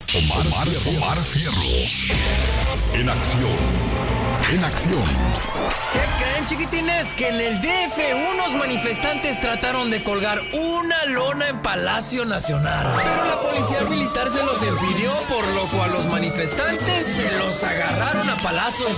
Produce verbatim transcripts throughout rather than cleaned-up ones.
Omar, Omar, Omar Fierros. En acción. En acción. ¿Qué creen, chiquitines? Que en el D F unos manifestantes trataron de colgar una lona en Palacio Nacional. Pero la policía militar se los impidió, por lo cual los manifestantes se los agarraron a palazos.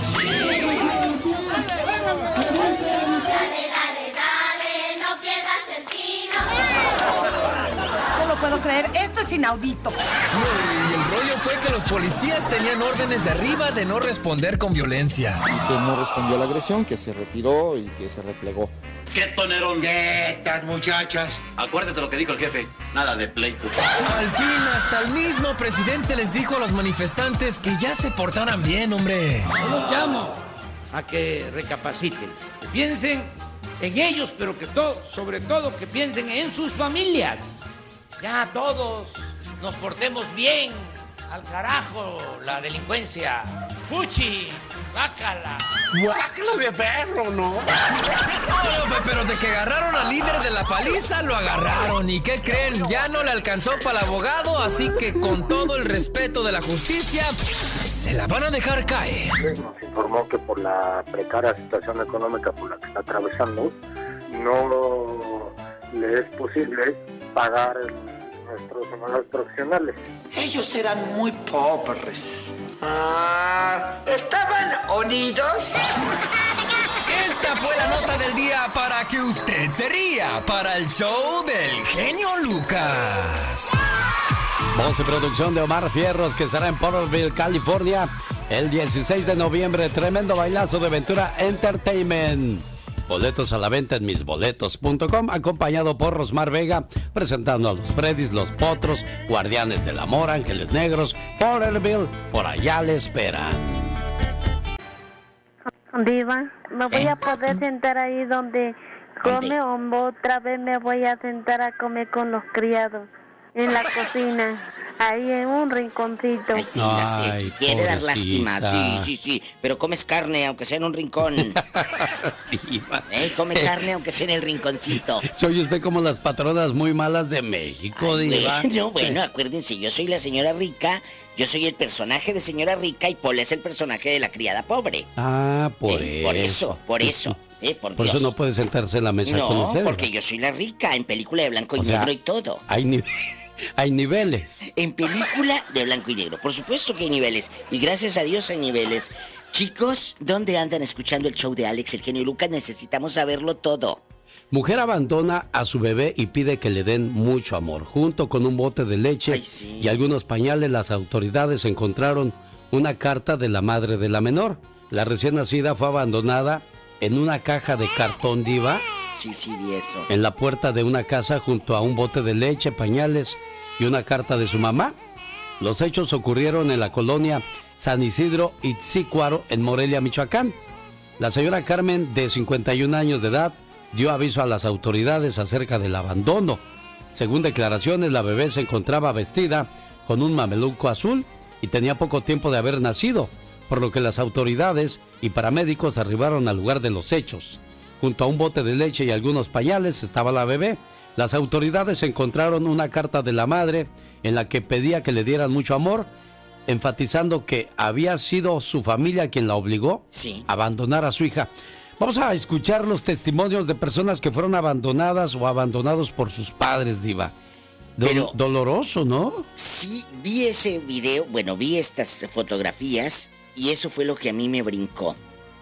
No lo puedo creer, esto es inaudito. Y el rollo fue que los policías tenían órdenes de arriba de no responder con violencia. Que no respondió a la agresión, que se retiró y que se replegó. ¡Qué toneronguetas, muchachas! Acuérdate lo que dijo el jefe, nada de pleito. Al fin, hasta el mismo presidente les dijo a los manifestantes que ya se portaran bien, hombre. Yo los llamo a que recapaciten, que piensen en ellos, pero que todo, sobre todo que piensen en sus familias. Ya todos nos portemos bien, al carajo la delincuencia. Fuchi, guácala. ¡Guácala de perro, no! No, no, pero de que agarraron al líder de la paliza, lo agarraron. ¿Y qué creen? Ya no le alcanzó para el abogado, así que con todo el respeto de la justicia, se la van a dejar caer. Nos informó que por la precaria situación económica por la que está atravesando, no le es posible pagar nuestros honorarios profesionales. Ellos eran muy pobres. Ah, ¿estaban unidos? Esta fue la nota del día para que usted se ría, para el show del genio Lucas. Voz y producción de Omar Fierros, que estará en Porterville, California, el dieciséis de noviembre. Tremendo bailazo de Ventura Entertainment. Boletos a la venta en mis boletos punto com, acompañado por Rosmar Vega, presentando a los Freddys, los Potros, Guardianes del Amor, Ángeles Negros, Porterville, por allá le esperan. Diva, ¿me voy a poder sentar ahí donde come o otra vez me voy a sentar a comer con los criados? En la cocina, ahí en un rinconcito. Ay, sí, Ay, te quiere dar lástima. Sí, sí, sí. Pero comes carne, aunque sea en un rincón. eh, come carne, aunque sea en el rinconcito. Soy usted como las patronas muy malas de México, Ay, Diva. Bueno, bueno, acuérdense, yo soy la señora rica, yo soy el personaje de señora rica y Paul es el personaje de la criada pobre. Ah, por eh, eso. Por eso, por eso. Eh, por por Dios. eso no puede sentarse en la mesa no, con usted. No, porque yo soy la rica, en película de blanco y o sea, negro y todo. Hay niveles. Hay niveles. En película de blanco y negro. Por supuesto que hay niveles. Y gracias a Dios hay niveles. Chicos, ¿dónde andan escuchando el show de Alex, el genio Lucas? Necesitamos saberlo todo. Mujer abandona a su bebé y pide que le den mucho amor. Junto con un bote de leche Ay, sí. y algunos pañales, las autoridades encontraron una carta de la madre de la menor. La recién nacida fue abandonada en una caja de cartón, Diva. Sí, sí, vi eso. En la puerta de una casa junto a un bote de leche, pañales y una carta de su mamá. Los hechos ocurrieron en la colonia San Isidro Itzícuaro, en Morelia, Michoacán. La señora Carmen, de cincuenta y un años de edad, dio aviso a las autoridades acerca del abandono. Según declaraciones, la bebé se encontraba vestida con un mameluco azul y tenía poco tiempo de haber nacido, por lo que las autoridades y paramédicos arribaron al lugar de los hechos. Junto a un bote de leche y algunos pañales estaba la bebé. Las autoridades encontraron una carta de la madre en la que pedía que le dieran mucho amor, enfatizando que había sido su familia quien la obligó sí. a abandonar a su hija. Vamos a escuchar los testimonios de personas que fueron abandonadas o abandonados por sus padres, Diva. Do- Pero, doloroso, ¿no? Sí, vi ese video, bueno, vi estas fotografías y eso fue lo que a mí me brincó.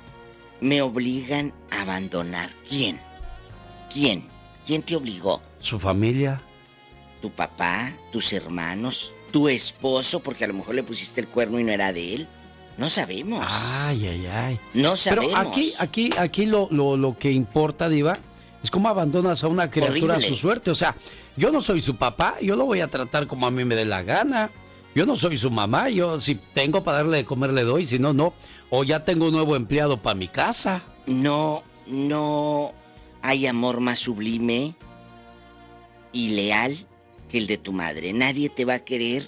Me obligan a abandonar. ¿Quién? ¿Quién? ¿Quién te obligó? Su familia. ¿Tu papá? ¿Tus hermanos? ¿Tu esposo? Porque a lo mejor le pusiste el cuerno y no era de él. No sabemos. Ay, ay, ay. No sabemos. Pero aquí, aquí, aquí lo, lo, lo que importa, Diva, es cómo abandonas a una criatura Horrible. a su suerte. O sea, yo no soy su papá, yo lo voy a tratar como a mí me dé la gana. Yo no soy su mamá, yo si tengo para darle de comer le doy, si no, no. O ya tengo un nuevo empleado para mi casa. No, no hay amor más sublime y leal que el de tu madre. Nadie te va a querer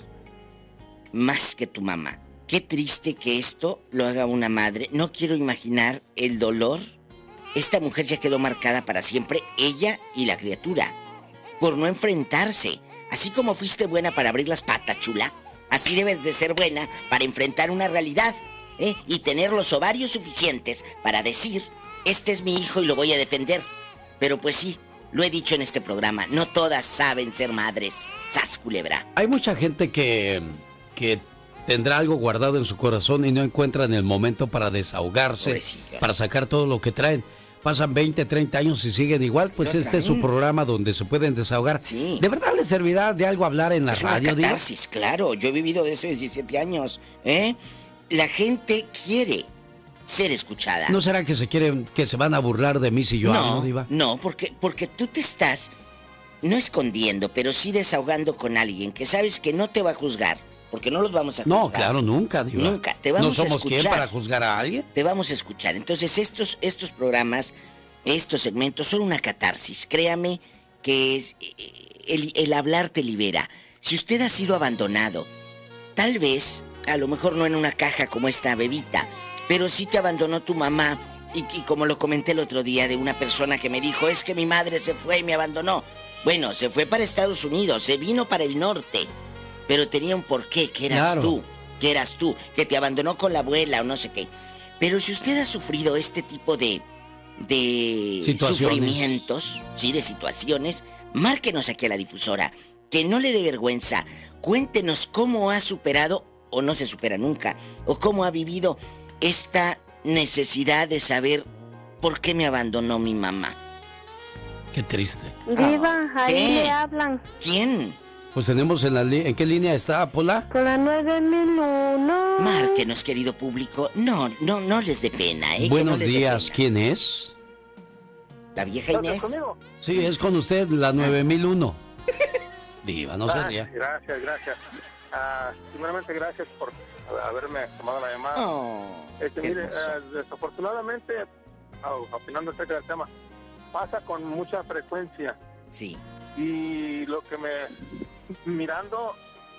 más que tu mamá. Qué triste que esto lo haga una madre. No quiero imaginar el dolor. Esta mujer ya quedó marcada para siempre, ella y la criatura, por no enfrentarse. Así como fuiste buena para abrir las patas, chula, Así debes de ser buena para enfrentar una realidad, ¿eh? Y tener los ovarios suficientes para decir, este es mi hijo y lo voy a defender. Pero pues sí, lo he dicho en este programa, no todas saben ser madres. ¡Sas, culebra! Hay mucha gente que, que tendrá algo guardado en su corazón y no encuentran el momento para desahogarse, Pobrecillos. para sacar todo lo que traen. Pasan veinte, treinta años y siguen igual, pues ¿Qué este es traen? su programa donde se pueden desahogar. Sí. ¿De verdad les servirá de algo hablar en la Es radio, una Diva? catarsis, claro. Yo he vivido de eso diecisiete años, ¿eh? La gente quiere ser escuchada. ¿No será que se quieren, que se van a burlar de mí si yo no, hablo, Diva? No, porque, porque tú te estás, no escondiendo, pero sí desahogando con alguien que sabes que no te va a juzgar. Porque no los vamos a juzgar. No, claro, nunca, Diva. Nunca, te vamos a ¿No somos escuchar. quién para juzgar a alguien? Te vamos a escuchar. Entonces, estos, estos programas, estos segmentos son una catarsis. Créame que es, el, el hablar te libera. Si usted ha sido abandonado, tal vez, a lo mejor no en una caja como esta bebita, pero sí te abandonó tu mamá. Y, y como lo comenté el otro día de una persona que me dijo, es que mi madre se fue y me abandonó. Bueno, se fue para Estados Unidos, se vino para el norte. Pero tenía un porqué, que eras Claro. tú, que eras tú, que te abandonó con la abuela o no sé qué. Pero si usted ha sufrido este tipo de, de Situaciones. sufrimientos, sí, de situaciones, márquenos aquí a la difusora, que no le dé vergüenza. Cuéntenos cómo ha superado, o no se supera nunca, o cómo ha vivido esta necesidad de saber por qué me abandonó mi mamá. Qué triste. Diva, ahí ¿Qué? le hablan. ¿Quién? Pues tenemos en la li- ¿en qué línea está, Pola? Con la nueve mil uno. Márquenos, querido público. No, no, no les dé pena, ¿eh? Que Buenos no les dé días, pena. ¿quién es? ¿La vieja Inés? Sí, es con usted, la nueve mil uno. Diva, no se Ah, ría. Gracias, gracias. Ah, primeramente, gracias por haberme tomado la llamada. Oh, este, qué mire, hermoso. eh, desafortunadamente, ah, opinando acerca del tema, pasa con mucha frecuencia. Sí. Y lo que me... Mirando...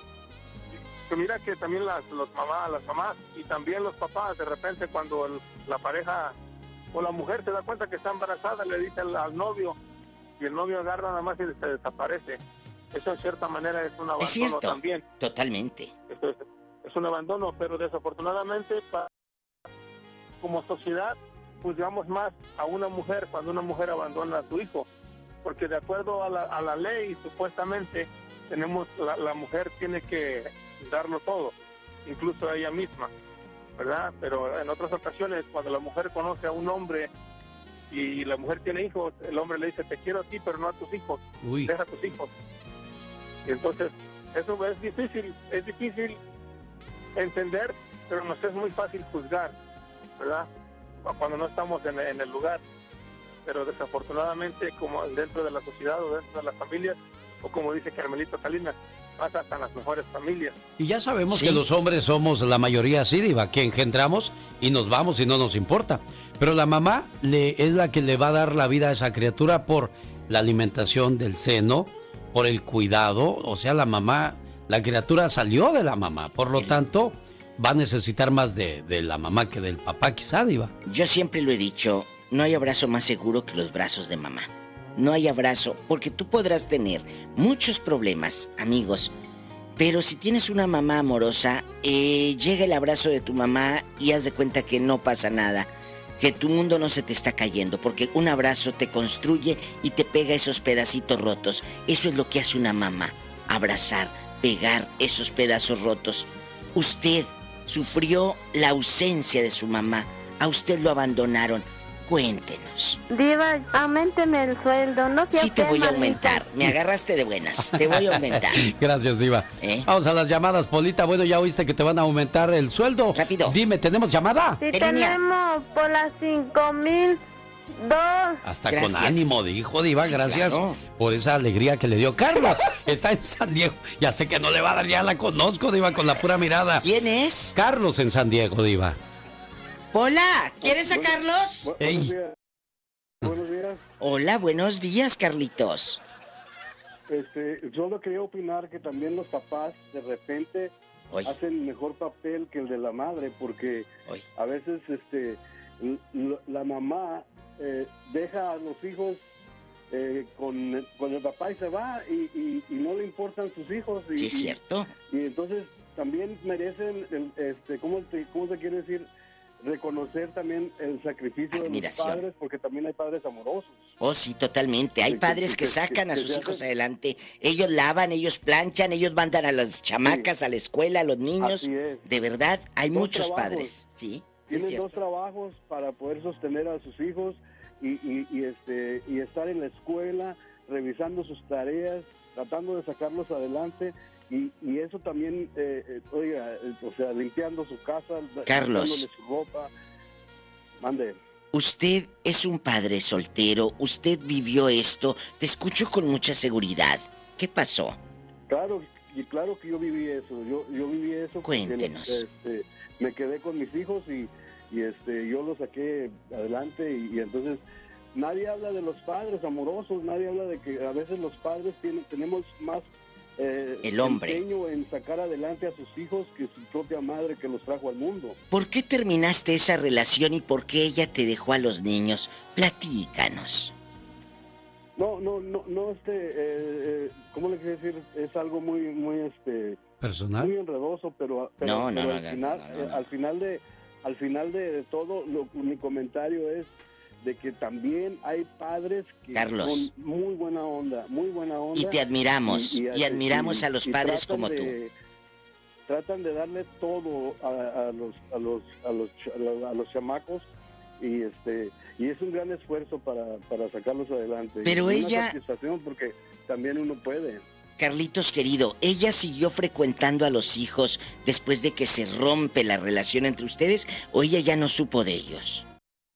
Que mira que también las los mamás, las mamás y también los papás, de repente cuando el- la pareja o la mujer se da cuenta que está embarazada, le dice al, al novio, y el novio agarra nada más y se desaparece. Eso en cierta manera es un abandono Es cierto, también. totalmente. Eso es, es un abandono, pero desafortunadamente pa- como sociedad juzgamos más a una mujer cuando una mujer abandona a su hijo, porque de acuerdo a la, a la ley supuestamente tenemos la, la mujer tiene que darlo todo, incluso a ella misma, ¿verdad? Pero en otras ocasiones cuando la mujer conoce a un hombre y la mujer tiene hijos, el hombre le dice te quiero a ti pero no a tus hijos, Uy. deja a tus hijos. Y entonces eso es difícil, es difícil entender, pero nos es muy fácil juzgar, ¿verdad? Cuando no estamos en, en el lugar. Pero desafortunadamente, como dentro de la sociedad o dentro de las familias, o como dice Carmelito Salinas, pasa hasta en las mejores familias. Y ya sabemos Sí. que los hombres somos la mayoría así, Diva, que engendramos y nos vamos y no nos importa. Pero la mamá le, es la que le va a dar la vida a esa criatura por la alimentación del seno, por el cuidado. O sea, la mamá, la criatura salió de la mamá. Por lo tanto, va a necesitar más de, de la mamá que del papá, quizá, Diva. Yo siempre lo he dicho, no hay abrazo más seguro que los brazos de mamá. No hay abrazo, porque tú podrás tener muchos problemas, amigos, pero si tienes una mamá amorosa, eh, llega el abrazo de tu mamá y haz de cuenta que no pasa nada, que tu mundo no se te está cayendo, porque un abrazo te construye y te pega esos pedacitos rotos. Eso es lo que hace una mamá, abrazar, pegar esos pedazos rotos. Usted sufrió la ausencia de su mamá, a usted lo abandonaron. Cuéntenos. Diva, aumenteme el sueldo, no sea Sí te voy a usted aumentar, malita. me agarraste de buenas, te voy a aumentar. Gracias, Diva. ¿Eh? Vamos a las llamadas, Polita. Bueno, ya oíste que te van a aumentar el sueldo. Rápido. Dime, ¿tenemos llamada? Sí, ¿Qué línea? tenemos por las cinco mil dos. Hasta Gracias. con ánimo, dijo Diva. Sí, Gracias claro. por esa alegría que le dio Carlos. Está en San Diego. Ya sé que no le va a dar, ya la conozco, Diva, con la pura mirada. ¿Quién es? Carlos en San Diego, Diva. Hola, ¿quieres a Carlos? Bu- Ey. Buenos días. Buenos días. Hola, buenos días, Carlitos. Este, solo quería opinar que también los papás de repente Oye, hacen mejor papel que el de la madre, porque oye. a veces este l- l- la mamá eh, deja a los hijos eh, con, con el papá y se va y, y- y no le importan sus hijos y, Sí, es y- cierto. y entonces también merecen, el, este, ¿cómo, te, ¿cómo se quiere decir? Reconocer también el sacrificio Admiración. de los padres, porque también hay padres amorosos. Oh, sí, totalmente. Hay padres que sacan a sus hijos adelante. Ellos lavan, ellos planchan, ellos mandan a las chamacas a la escuela, a los niños. Así es. De verdad, hay Dos muchos trabajos. padres. Sí, sí es Tienen cierto. dos trabajos para poder sostener a sus hijos y, y, y, este, y estar en la escuela, revisando sus tareas, tratando de sacarlos adelante. Y, y eso también, eh, eh, oiga, eh, o sea, limpiando su casa, Carlos. dándole su ropa. Mande. Usted es un padre soltero, usted vivió esto, te escucho con mucha seguridad. ¿Qué pasó? Claro, y claro que yo viví eso, yo, yo viví eso. porque, Cuéntenos. este, me quedé con mis hijos y, y este, yo los saqué adelante y, y entonces nadie habla de los padres amorosos, nadie habla de que a veces los padres tienen, tenemos más eh, El hombre. empeño en sacar adelante a sus hijos que su propia madre que los trajo al mundo. ¿Por qué terminaste esa relación y por qué ella te dejó a los niños? Platícanos. No, no, no, no, este, eh, eh, ¿cómo le quiero decir? Es algo muy, muy, este... ¿Personal? Muy enredoso, pero, pero, No, no, pero no, al, no, final, no, no, no. eh, al final de, al final de, de todo, lo, mi comentario es de que también hay padres que Carlos. son muy buena onda, muy buena onda. Y te admiramos, y admiramos a los padres tratan como de- tú. Tratan de darle todo a, a los, a los, a los, ch- a los, a los chamacos y este, y es un gran esfuerzo para, para sacarlos adelante. Pero Y una ella- satisfacción porque también uno puede. Carlitos querido, ¿ella siguió frecuentando a los hijos después de que se rompe la relación entre ustedes o ella ya no supo de ellos?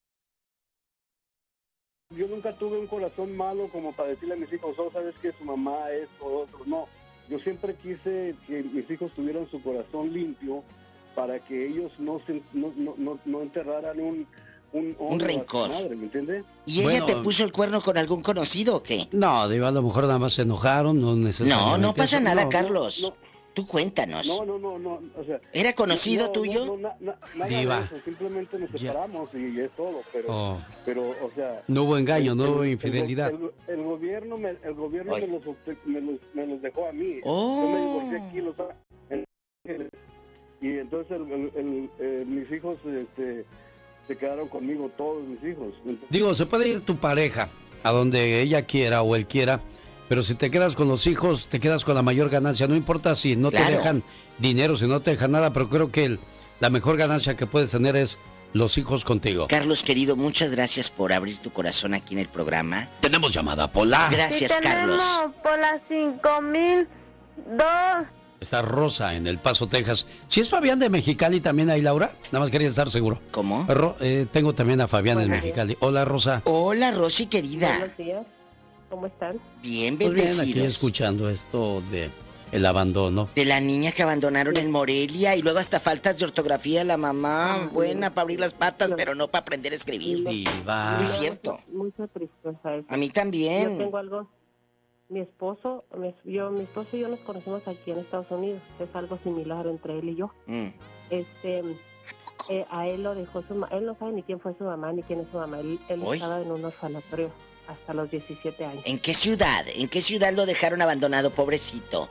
Yo nunca tuve un corazón malo como para decirle a mis hijos, oh, sabes que su mamá es o otro. No, yo siempre quise que mis hijos tuvieran su corazón limpio para que ellos no se, no, no, no, no enterraran un un, Un rencor. Madre, ¿me entiendes? ¿Y ella Bueno. te puso el cuerno con algún conocido o qué? No, digo, a lo mejor nada más se enojaron, no necesariamente. No, no pasa eso, nada, no. Carlos. no. Tú cuéntanos. No, no, no, no, o sea... ¿Era conocido no, no, tuyo? No, no, na- nada Diva. de eso, simplemente nos Ya. separamos y es todo, pero, Oh. pero, o sea... No hubo engaño, el- no hubo el- infidelidad. El, el gobierno, me, el gobierno Oye. me los, me, los, me los dejó a mí. Oh. Yo me divorcié aquí, los, en- y entonces el, el- el- eh, mis hijos este, se quedaron conmigo, todos mis hijos. Entonces, Digo, se puede ir tu pareja a donde ella quiera o él quiera, pero si te quedas con los hijos, te quedas con la mayor ganancia. No importa si no Claro. te dejan dinero, si no te dejan nada, pero creo que el- la mejor ganancia que puedes tener es los hijos contigo. Carlos querido, muchas gracias por abrir tu corazón aquí en el programa. Tenemos llamada, Pola. Gracias, Sí, Carlos. tenemos por las cinco mil dos. Está Rosa en El Paso, Texas. Si es Fabián de Mexicali también hay, Laura, nada más quería estar seguro. ¿Cómo? Ro- eh, tengo también a Fabián en Buenos Mexicali. Hola, Rosa. Hola, Rosy querida. Buenos días. ¿Cómo están? Bien, Pues bien, aquí bendecidos. escuchando esto de el abandono. De la niña que abandonaron en Morelia y luego hasta faltas de ortografía la mamá, Ah, buena para abrir las patas, no. pero no para aprender a escribir. Diva. Es cierto. Mucha tristeza eso. A mí Yo también. tengo algo. Mi esposo, mi, yo, mi esposo y yo nos conocimos aquí en Estados Unidos. Es algo similar entre él y yo. Mm. Este, poco? eh, a él lo dejó su mamá. Él no sabe ni quién fue su mamá ni quién es su mamá. Él, él Uy. estaba en un orfanatorio hasta los diecisiete años ¿En qué ciudad? ¿En qué ciudad lo dejaron abandonado, pobrecito?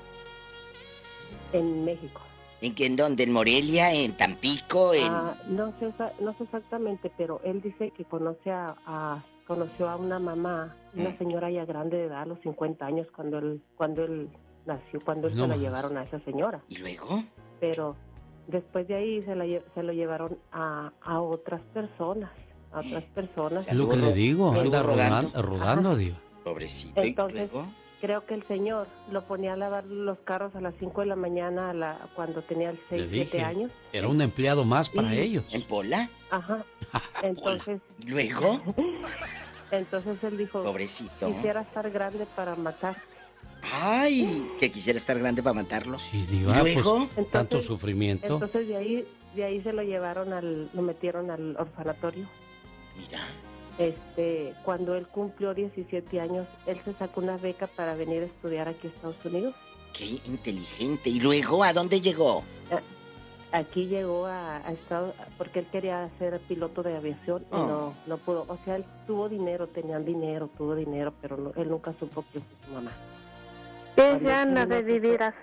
en México. ¿En, qué, en dónde? ¿En Morelia? ¿En Tampico? ¿En...? Ah, no sé, exa- no sé exactamente, pero él dice que conoce a, a- conoció a una mamá, una Mm. señora ya grande de edad, a los cincuenta años, cuando él, cuando él nació, cuando él No se la más. llevaron a esa señora. ¿Y luego? Pero después de ahí se, la, lle- se lo llevaron a, a otras personas, a otras personas. Es lo que le digo, Anduvo anda rodando. rodando, rodando, Diva. Pobrecito. Entonces, ¿Y luego? creo que el señor lo ponía a lavar los carros a las cinco de la mañana a la, cuando tenía Le seis, siete dije, años. era un empleado más para Y- ellos. ¿En Pola? Ajá. Entonces, ¿Y luego? entonces él dijo, Pobrecito. quisiera estar grande para matar. Ay, que quisiera estar grande para matarlo. Sí, Diva, ¿Y luego? pues, tanto sufrimiento. Entonces de ahí, de ahí se lo llevaron al, lo metieron al orfanatorio. Mira. Este, cuando él cumplió diecisiete años, él se sacó una beca para venir a estudiar aquí a Estados Unidos. Qué inteligente. ¿Y luego a dónde llegó? Aquí llegó a, a Estados, porque él quería ser piloto de aviación y Oh. no, no pudo. O sea, él tuvo dinero, tenían dinero, tuvo dinero, pero no- él nunca supo quién fue su mamá. ¿Qué Cuando gana él no de supo- vivir así?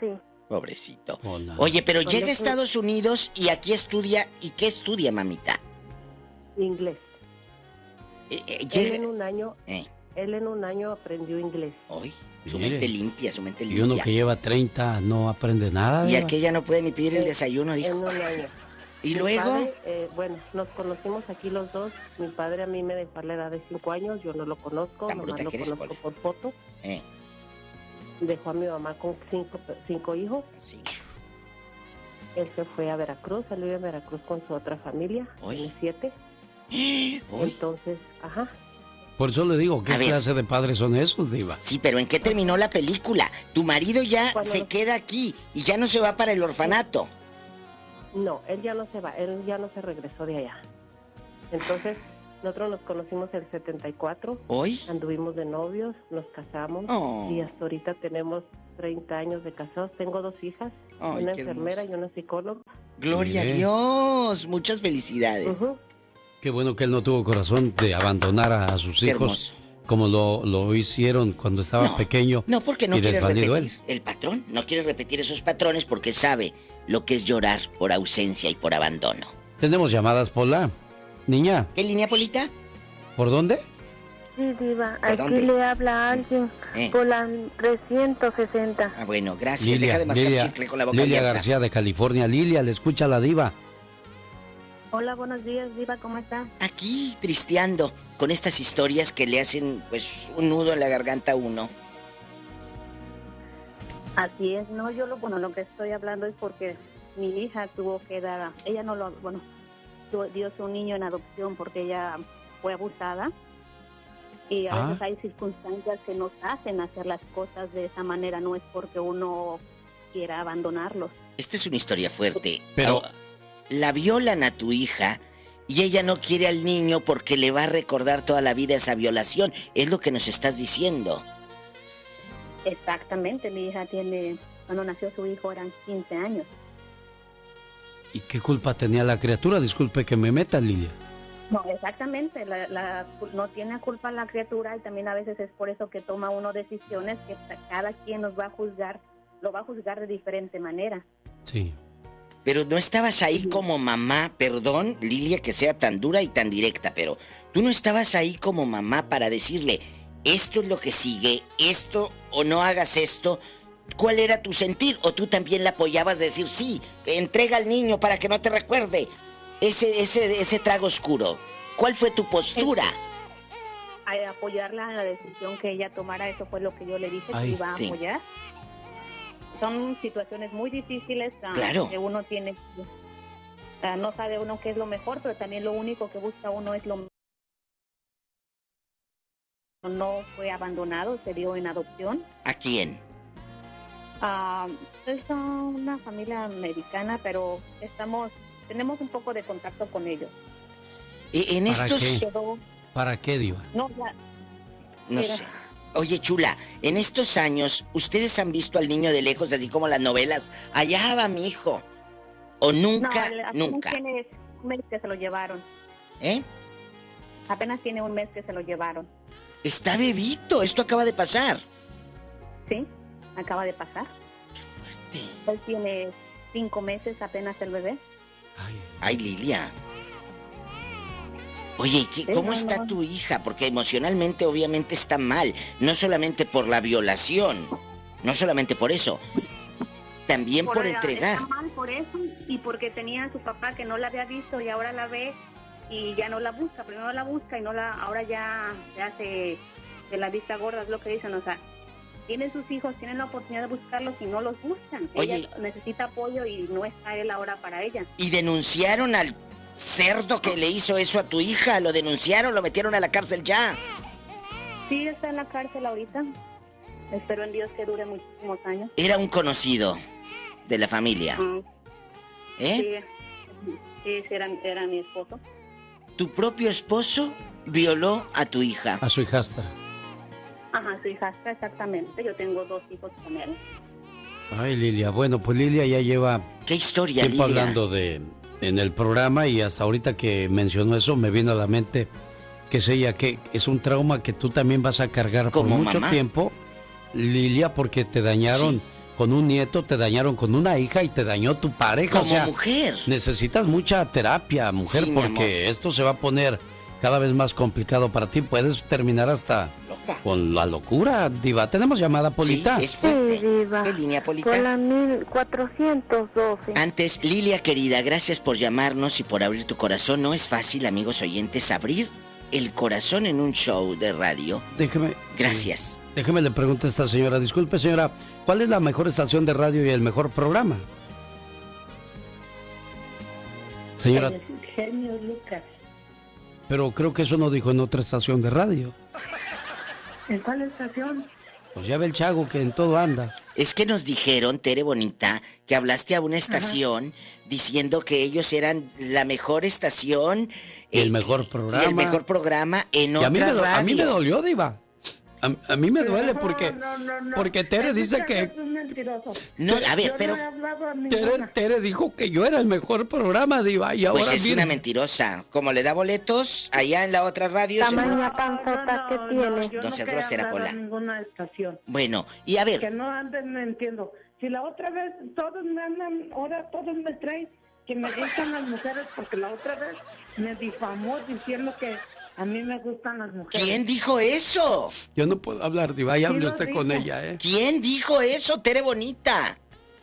Pobrecito. Hola. Oye, pero Cuando llega a fue- Estados Unidos y aquí estudia. ¿Y qué estudia, mamita? Inglés. Eh, eh, Él llega- en un año, Eh, él en un año aprendió inglés. Hoy, su Mire. mente limpia, su mente Y limpia. uno que lleva treinta no aprende nada. Y Diva. aquella no puede ni pedir el Eh, desayuno, En dijo. un año. ¿Y Mi luego? padre, eh, bueno, nos conocimos aquí los dos. Mi padre a mí me dejó a la edad de cinco años. Yo no lo conozco, Tan nomás bruta lo que eres, conozco Pola. por foto. Eh, Dejó a mi mamá con cinco, cinco hijos. sí. Él se fue a Veracruz, él vive en Veracruz con su otra familia, Oye. tiene siete. Uy, Entonces, ajá. Por eso le digo, ¿qué A ver. clase de padres son esos, Diva? sí, pero ¿en qué terminó la película? Tu marido ya Cuando se lo- queda aquí y ya no se va para el orfanato. No, él ya no se va, él ya no se regresó de allá. Entonces, nosotros nos conocimos en el setenta y cuatro, ¿Hoy? anduvimos de novios, nos casamos Oh. y hasta ahorita tenemos treinta años de casados. Tengo dos hijas, Ay, una qué enfermera hermoso. y una psicóloga. Gloria a Mire. Dios. Muchas felicidades. Ujú. Qué bueno que él no tuvo corazón de abandonar a sus Qué hijos hermoso. como lo, lo hicieron cuando estaba No, pequeño. No, porque no y quiere desvalido repetir él. el patrón. No quiere repetir esos patrones porque sabe lo que es llorar por ausencia y por abandono. Tenemos llamadas, Pola. Niña, ¿Qué línea, Polita? ¿por dónde? Sí, Diva, ¿Por aquí dónde? le habla alguien Eh. por la trescientos sesenta. Ah, bueno, gracias. Lilia, Deja de mascar Lilia, chicle con la boca Lilia abierta. García de California. Lilia, le escucha la Diva. Hola, buenos días, Diva, ¿cómo está? Aquí tristeando con estas historias que le hacen pues un nudo en la garganta a uno. Así es, no, yo lo, bueno, lo que estoy hablando es porque mi hija tuvo que dar, a- ella no lo, bueno, tu- dio su niño en adopción porque ella fue abusada y a Ah. veces hay circunstancias que nos hacen hacer las cosas de esa manera, no es porque uno quiera abandonarlos. Esta es una historia fuerte. Pero- Ah, la violan a tu hija y ella no quiere al niño porque le va a recordar toda la vida esa violación. Es lo que nos estás diciendo. Exactamente, mi hija tiene, cuando nació su hijo eran quince años. ¿Y qué culpa tenía la criatura? Disculpe que me meta, Lilia. No, exactamente, la, la- no tiene culpa la criatura y también a veces es por eso que toma uno decisiones que cada quien nos va a juzgar, lo va a juzgar de diferente manera. Sí. Pero no estabas ahí como mamá, perdón, Lilia, que sea tan dura y tan directa, pero tú no estabas ahí como mamá para decirle, esto es lo que sigue, esto o no hagas esto. ¿Cuál era tu sentir? ¿O tú también la apoyabas de decir, sí, entrega al niño para que no te recuerde ese, ese, ese trago oscuro? ¿Cuál fue tu postura? A apoyarla en la decisión que ella tomara, eso fue lo que yo le dije Ay, que iba a sí. apoyar. Son situaciones muy difíciles ah, Claro. que uno tiene, ah, no sabe uno qué es lo mejor, pero también lo único que busca uno es lo mejor. No fue abandonado, se dio en adopción. ¿A quién? Ah, es una familia americana, pero estamos, tenemos un poco de contacto con ellos. E- En ¿Para estos... qué? Quedó- ¿Para qué, Diva? no, ya, No Mira. sé. Oye, chula, en estos años, ¿ustedes han visto al niño de lejos, así como las novelas? Allá va mi hijo. ¿O nunca, no, apenas nunca? tiene un mes que se lo llevaron. ¿Eh? Apenas tiene un mes que se lo llevaron. Está bebito, esto acaba de pasar. Sí, acaba de pasar. Él tiene cinco meses apenas el bebé. Ay, Lilia. Oye, ¿y qué- Sí, ¿cómo no, está no. tu hija? Porque emocionalmente obviamente está mal. No solamente por la violación. No solamente por eso. También por, ella, entregar. Está mal por eso y porque tenía a su papá que no la había visto y ahora la ve y ya no la busca. Primero la busca y no la, ahora ya se hace de la vista gorda, es lo que dicen. O sea, tienen sus hijos, tienen la oportunidad de buscarlos y no los buscan. Oye. Ella necesita apoyo y no está él ahora para ella. ¿Y denunciaron al cerdo que le hizo eso a tu hija? ¿Lo denunciaron? ¿Lo metieron a la cárcel ya? Sí, está en la cárcel ahorita. Espero en Dios que dure muchísimos años. Era un conocido de la familia. Mm, ¿Eh? Sí, sí, sí, era, era mi esposo. Tu propio esposo violó a tu hija. A su hijastra. Ajá, su hijastra, exactamente. Yo tengo dos hijos con él. Ay, Lilia. Bueno, pues Lilia ya lleva ¿Qué historia, tiempo Lilia? hablando de en el programa y hasta ahorita que mencionó eso me vino a la mente que es ella, que es un trauma que tú también vas a cargar por Como mucho mamá. tiempo, Lilia, porque te dañaron con un nieto, te dañaron con una hija y te dañó tu pareja. Como o sea, mujer. Necesitas mucha terapia, mujer, Sí, mi porque esto se va a poner cada vez más complicado para ti. Puedes terminar hasta Loca. con la locura, Diva. ¿Tenemos llamada, Polita? Sí, es fuerte. Sí, Diva. ¿Qué línea, Polita? Por la mil cuatrocientos doce. Antes, Lilia querida, gracias por llamarnos y por abrir tu corazón. No es fácil, amigos oyentes, abrir el corazón en un show de radio. Déjeme. Gracias. Sí. Déjeme le pregunto a esta señora. Disculpe, señora, ¿cuál es la mejor estación de radio y el mejor programa? Señora. El genio Lucas. Pero creo que eso no dijo en otra estación de radio. ¿En cuál estación? Pues ya ve el Chago que en todo anda. Es que nos dijeron, Tere Bonita, que hablaste a una estación Ajá. diciendo que ellos eran la mejor estación. Y el mejor programa. Y el mejor programa en y otra a mí me do, radio. A mí me dolió, Diva. A, a mí me duele porque no, no, no. porque Tere es dice que es mentiroso. No, a ver, yo pero no he hablado a Tere, Tere dijo que yo era el mejor programa, Diva, y ahora pues es mira. una mentirosa. Como le da boletos allá en la otra radio. Tamaña panzota que tienes. Yo no no seas he grosera, hablado Pola. a ninguna estación. Bueno, y a ver. Que no anden mintiendo. Si la otra vez todos me andan, ahora todos me traen que me gustan las mujeres, porque la otra vez me difamó diciendo que a mí me gustan las mujeres. ¿Quién dijo eso? Yo no puedo hablar, Diva, ya Sí hable lo usted dijo. con ella, ¿eh? ¿Quién dijo eso, Tere Bonita?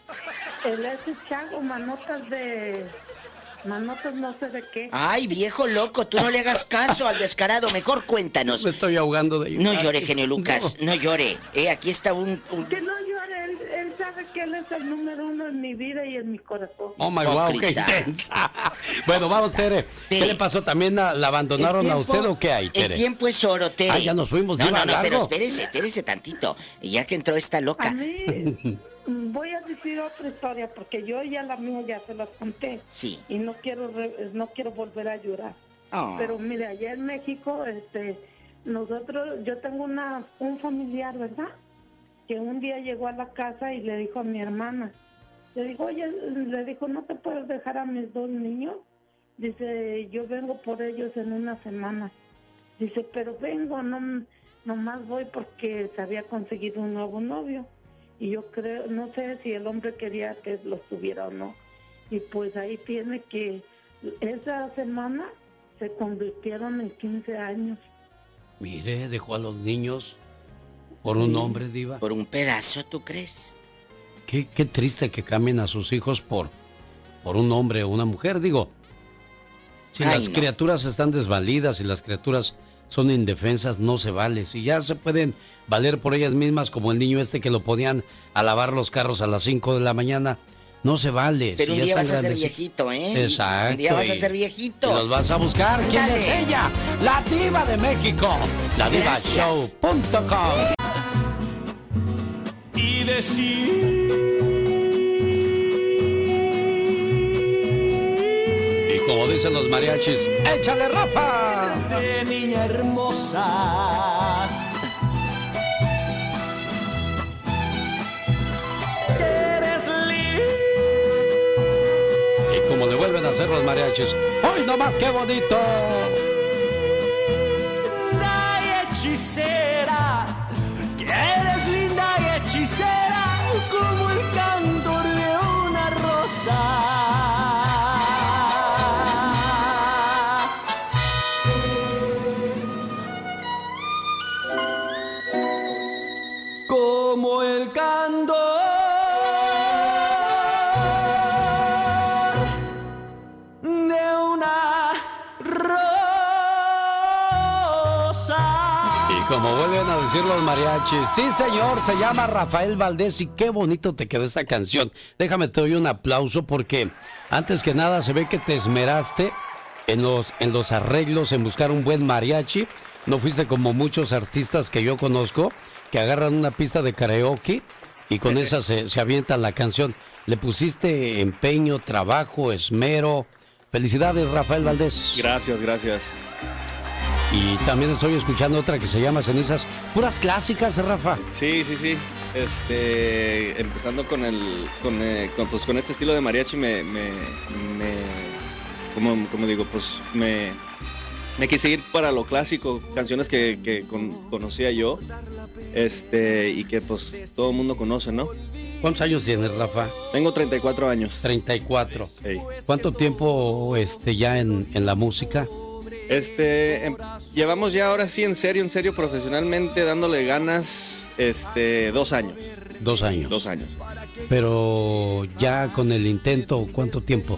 El ese Chago, manotas de... Manotas no sé de qué. Ay, viejo loco, tú no le hagas caso al descarado. Mejor cuéntanos. Me estoy ahogando de No llore, genio Lucas, no, no llore. Eh, aquí está un... un... Que no llore, él, él sabe que él es el número uno en mi vida y en mi corazón. Oh my wow, qué intensa. Bueno, vamos, Tere. Tere. ¿Qué le pasó? ¿También la, la abandonaron tiempo, a usted o qué hay, Tere? El tiempo es oro, Tere. Ah, ya nos fuimos, No, Diva, no, no, largo. pero espérese, espérese tantito. Y ya que entró esta loca. A mí, voy a decir otra historia, porque yo ya la mía ya se las conté. Sí. Y no quiero no quiero volver a llorar. Oh. Pero mire, allá en México, este, nosotros, yo tengo una un familiar, ¿verdad? Que un día llegó a la casa y le dijo a mi hermana, le dijo, oye, le dijo, ¿no te puedes dejar a mis dos niños? Dice, yo vengo por ellos en una semana. Dice, pero vengo, no, nomás voy porque se había conseguido un nuevo novio. Y yo creo, no sé si el hombre quería que los tuviera o no. Y pues ahí tiene que, esa semana se convirtieron en quince años. Mire, dejó a los niños por un hombre, Diva. Por un pedazo, ¿tú crees? Qué, qué triste que cambien a sus hijos por, por un hombre o una mujer, digo. Si Ay, las no. criaturas están desvalidas y las criaturas son indefensas, no se vale. Si ya se pueden valer por ellas mismas, como el niño este que lo ponían a lavar los carros a las cinco de la mañana, no se vale. Pero si un ya día vas están a ser grandes- viejito, ¿eh? Exacto. Un día vas a y- ser viejito. y los vas a buscar. ¿Quién Dale. es ella? La Diva de México. La Diva Show punto com. Y decir Y como dicen los mariachis, ¡échale, Rafa! de niña hermosa. Eres linda Y como le vuelven a hacer los mariachis, ¡hoy nomás qué bonito! y hechicera. Que eres linda y hechicera como el candor de una rosa. Como el candor de una rosa. Y como vuelven a decir los mariachis, sí señor, se llama Rafael Valdés y qué bonito te quedó esta canción. Déjame te doy un aplauso porque antes que nada se ve que te esmeraste en los, en los arreglos, en buscar un buen mariachi. No fuiste como muchos artistas que yo conozco que agarran una pista de karaoke y con esa se, se avientan la canción. Le pusiste empeño, trabajo, esmero. Felicidades, Rafael Valdés. Gracias, gracias. Y también estoy escuchando otra que se llama Cenizas. Puras clásicas, Rafa. Sí, sí, sí. Este, empezando con el, con, eh, con, pues, con este estilo de mariachi me, me, me como, como digo, pues me, me quise ir para lo clásico, canciones que, que con, conocía yo, este, y que pues todo el mundo conoce, ¿no? ¿Cuántos años tienes, Rafa? Tengo treinta y cuatro años. treinta y cuatro. Sí. ¿Cuánto tiempo este, ya en, en la música? Este, em, llevamos ya ahora sí en serio, en serio, profesionalmente, dándole ganas, este, dos años. Dos años. Dos años. Pero ya con el intento, ¿cuánto tiempo?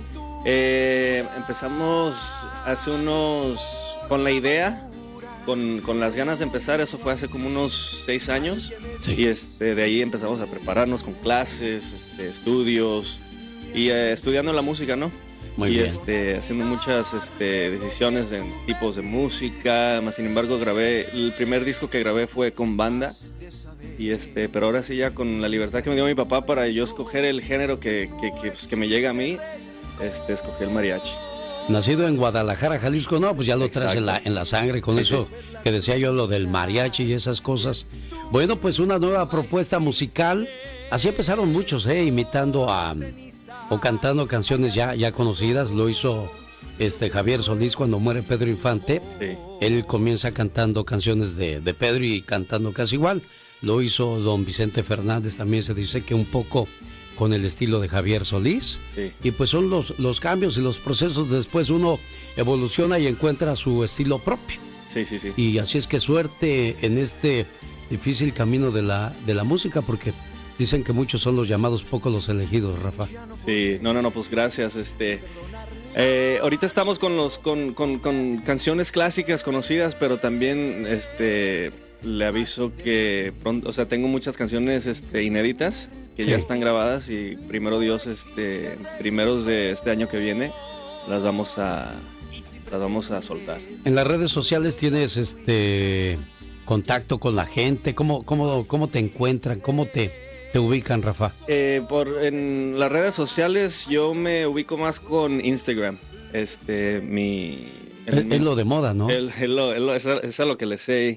Eh, empezamos hace unos, con la idea, con, con las ganas de empezar, eso fue hace como unos seis años. Sí. Y este, de ahí empezamos a prepararnos con clases, este, estudios y eh, estudiando la música, ¿no? Muy y bien. este, haciendo muchas este, decisiones en tipos de música, más sin embargo grabé, el primer disco que grabé fue con banda, y este, pero ahora sí ya con la libertad que me dio mi papá para yo escoger el género que, que, que, pues, que me llega a mí, este, escogí el mariachi. Nacido en Guadalajara, Jalisco, no, pues ya lo traes en la, en la sangre, con Sí, eso sí. que decía yo, lo del mariachi y esas cosas. Bueno, pues una nueva propuesta musical, así empezaron muchos, ¿eh? Imitando a... o cantando canciones ya, ya conocidas. Lo hizo este Javier Solís cuando muere Pedro Infante. Sí. Él comienza cantando canciones de, de Pedro y cantando casi igual. Lo hizo don Vicente Fernández, también se dice que un poco con el estilo de Javier Solís. Sí. Y pues son los, los cambios y los procesos. Después uno evoluciona y encuentra su estilo propio. Sí, sí, sí. Y así es que suerte en este difícil camino de la, de la música, porque dicen que muchos son los llamados, pocos los elegidos, Rafa. Sí, no, no, no, pues gracias. Este, eh, ahorita estamos con los, con, con, con canciones clásicas conocidas, pero también, este, le aviso que pronto, o sea, tengo muchas canciones, este, inéditas que Sí. ya están grabadas y primero Dios, este, primeros de este año que viene, las vamos a, las vamos a soltar. En las redes sociales tienes este contacto con la gente. ¿Cómo, cómo, cómo te encuentran? ¿Cómo te, te ubican, Rafa? Eh, por en las redes sociales yo me ubico más con Instagram. Este, mi Es, el- es lo de moda, ¿no? el- el- lo- el- es, a- es a lo que le sé.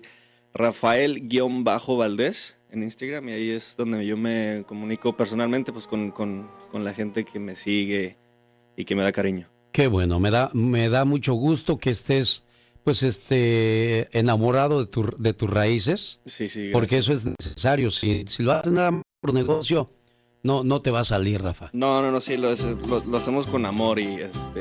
Rafael-Valdés en Instagram, y ahí es donde yo me comunico personalmente, pues con, con, con la gente que me sigue y que me da cariño. Qué bueno, me da, me da mucho gusto que estés, pues, este, enamorado de, tu, de tus raíces. Sí, sí. Porque gracias. eso es necesario. Si, si lo haces nada más por negocio, no, no te va a salir, Rafa. No, no, no, sí, lo, es- lo, lo hacemos con amor y este.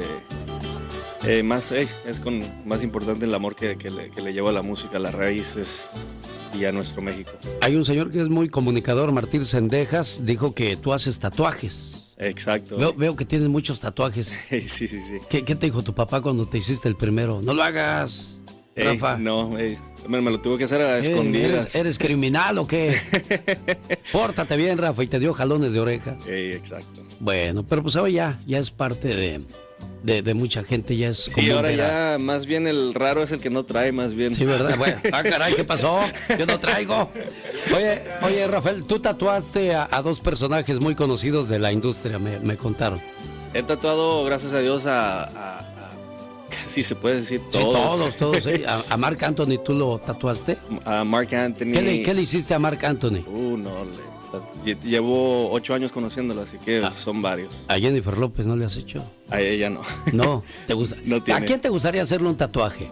eh, más, eh, es con más importante el amor que, que, le, que le lleva a la música, a las raíces y a nuestro México. Hay un señor que es muy comunicador, Martín Sendejas, dijo que tú haces tatuajes. Exacto. Veo, veo que tienes muchos tatuajes. Sí, sí, sí. ¿Qué, qué te dijo tu papá cuando te hiciste el primero? No lo hagas, Ey, Rafa. no, ey, me, me lo tuve que hacer a Eh, escondidas. ¿Eres, eres criminal o qué? Pórtate bien, Rafa, y te dio jalones de oreja. Ey, exacto. Bueno, pero pues ahora ya, ya es parte de, de, de mucha gente, ya es Sí, común ahora ver a- ya más bien el raro es el que no trae, más bien. Sí, ¿verdad? Bueno, ah, caray, ¿qué pasó? Yo no traigo. Oye, oye, Rafael, tú tatuaste a, a dos personajes muy conocidos de la industria, me, me contaron. He tatuado, gracias a Dios, a, a, a- casi se puede decir Sí, todos. todos, todos. ¿eh? A, a Marc Anthony, ¿tú lo tatuaste? A Marc Anthony. ¿Qué le, qué le hiciste a Marc Anthony? Uh, no, le- lle- llevo ocho años conociéndolo, así que Ah. son varios. A Jennifer López no le has hecho. A ella no. No, ¿te gusta? No tiene. ¿A quién te gustaría hacerle un tatuaje?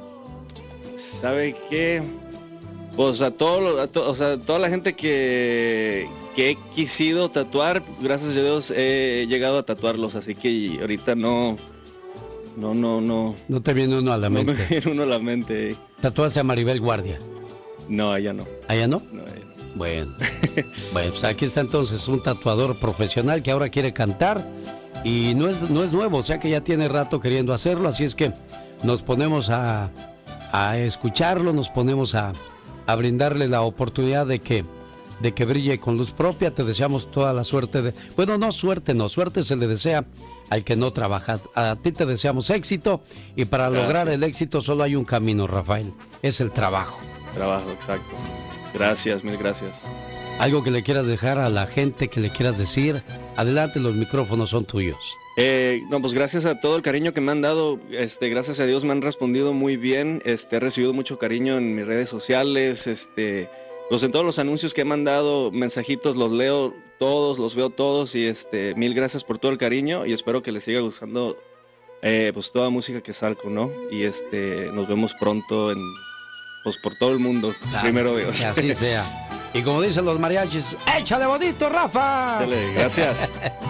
¿Sabe qué? Pues a todo, lo- a to- o sea, toda la gente que, que he quisido tatuar, gracias a Dios he llegado a tatuarlos, así que ahorita no, no, no, no, No te viene uno a la no me mente. viene uno a la mente. ¿Tatuaste a Maribel Guardia? No, ella no. ¿Allá no? No, ella no. Bueno, bueno, pues aquí está entonces un tatuador profesional que ahora quiere cantar y no es, no es nuevo, o sea que ya tiene rato queriendo hacerlo, así es que nos ponemos a, a escucharlo, nos ponemos a, a brindarle la oportunidad de que, de que brille con luz propia. Te deseamos toda la suerte de... Bueno, no suerte, no, suerte se le desea al que no trabaja. A ti te deseamos éxito y para Gracias. lograr el éxito solo hay un camino, Rafael, es el trabajo. Trabajo, exacto. Gracias, mil gracias. Algo que le quieras dejar a la gente, que le quieras decir, adelante, los micrófonos son tuyos. Eh, no, pues gracias a todo el cariño que me han dado, este, gracias a Dios me han respondido muy bien, este, he recibido mucho cariño en mis redes sociales, este, pues en todos los anuncios que he mandado, mensajitos los leo todos, los veo todos y este, mil gracias por todo el cariño y espero que les siga gustando, eh, pues toda música que salgo, ¿no? Y este, nos vemos pronto en, pues por todo el mundo, Claro, primero Dios. que así sea. Y como dicen los mariachis, ¡échale bonito, Rafa! Dale, gracias.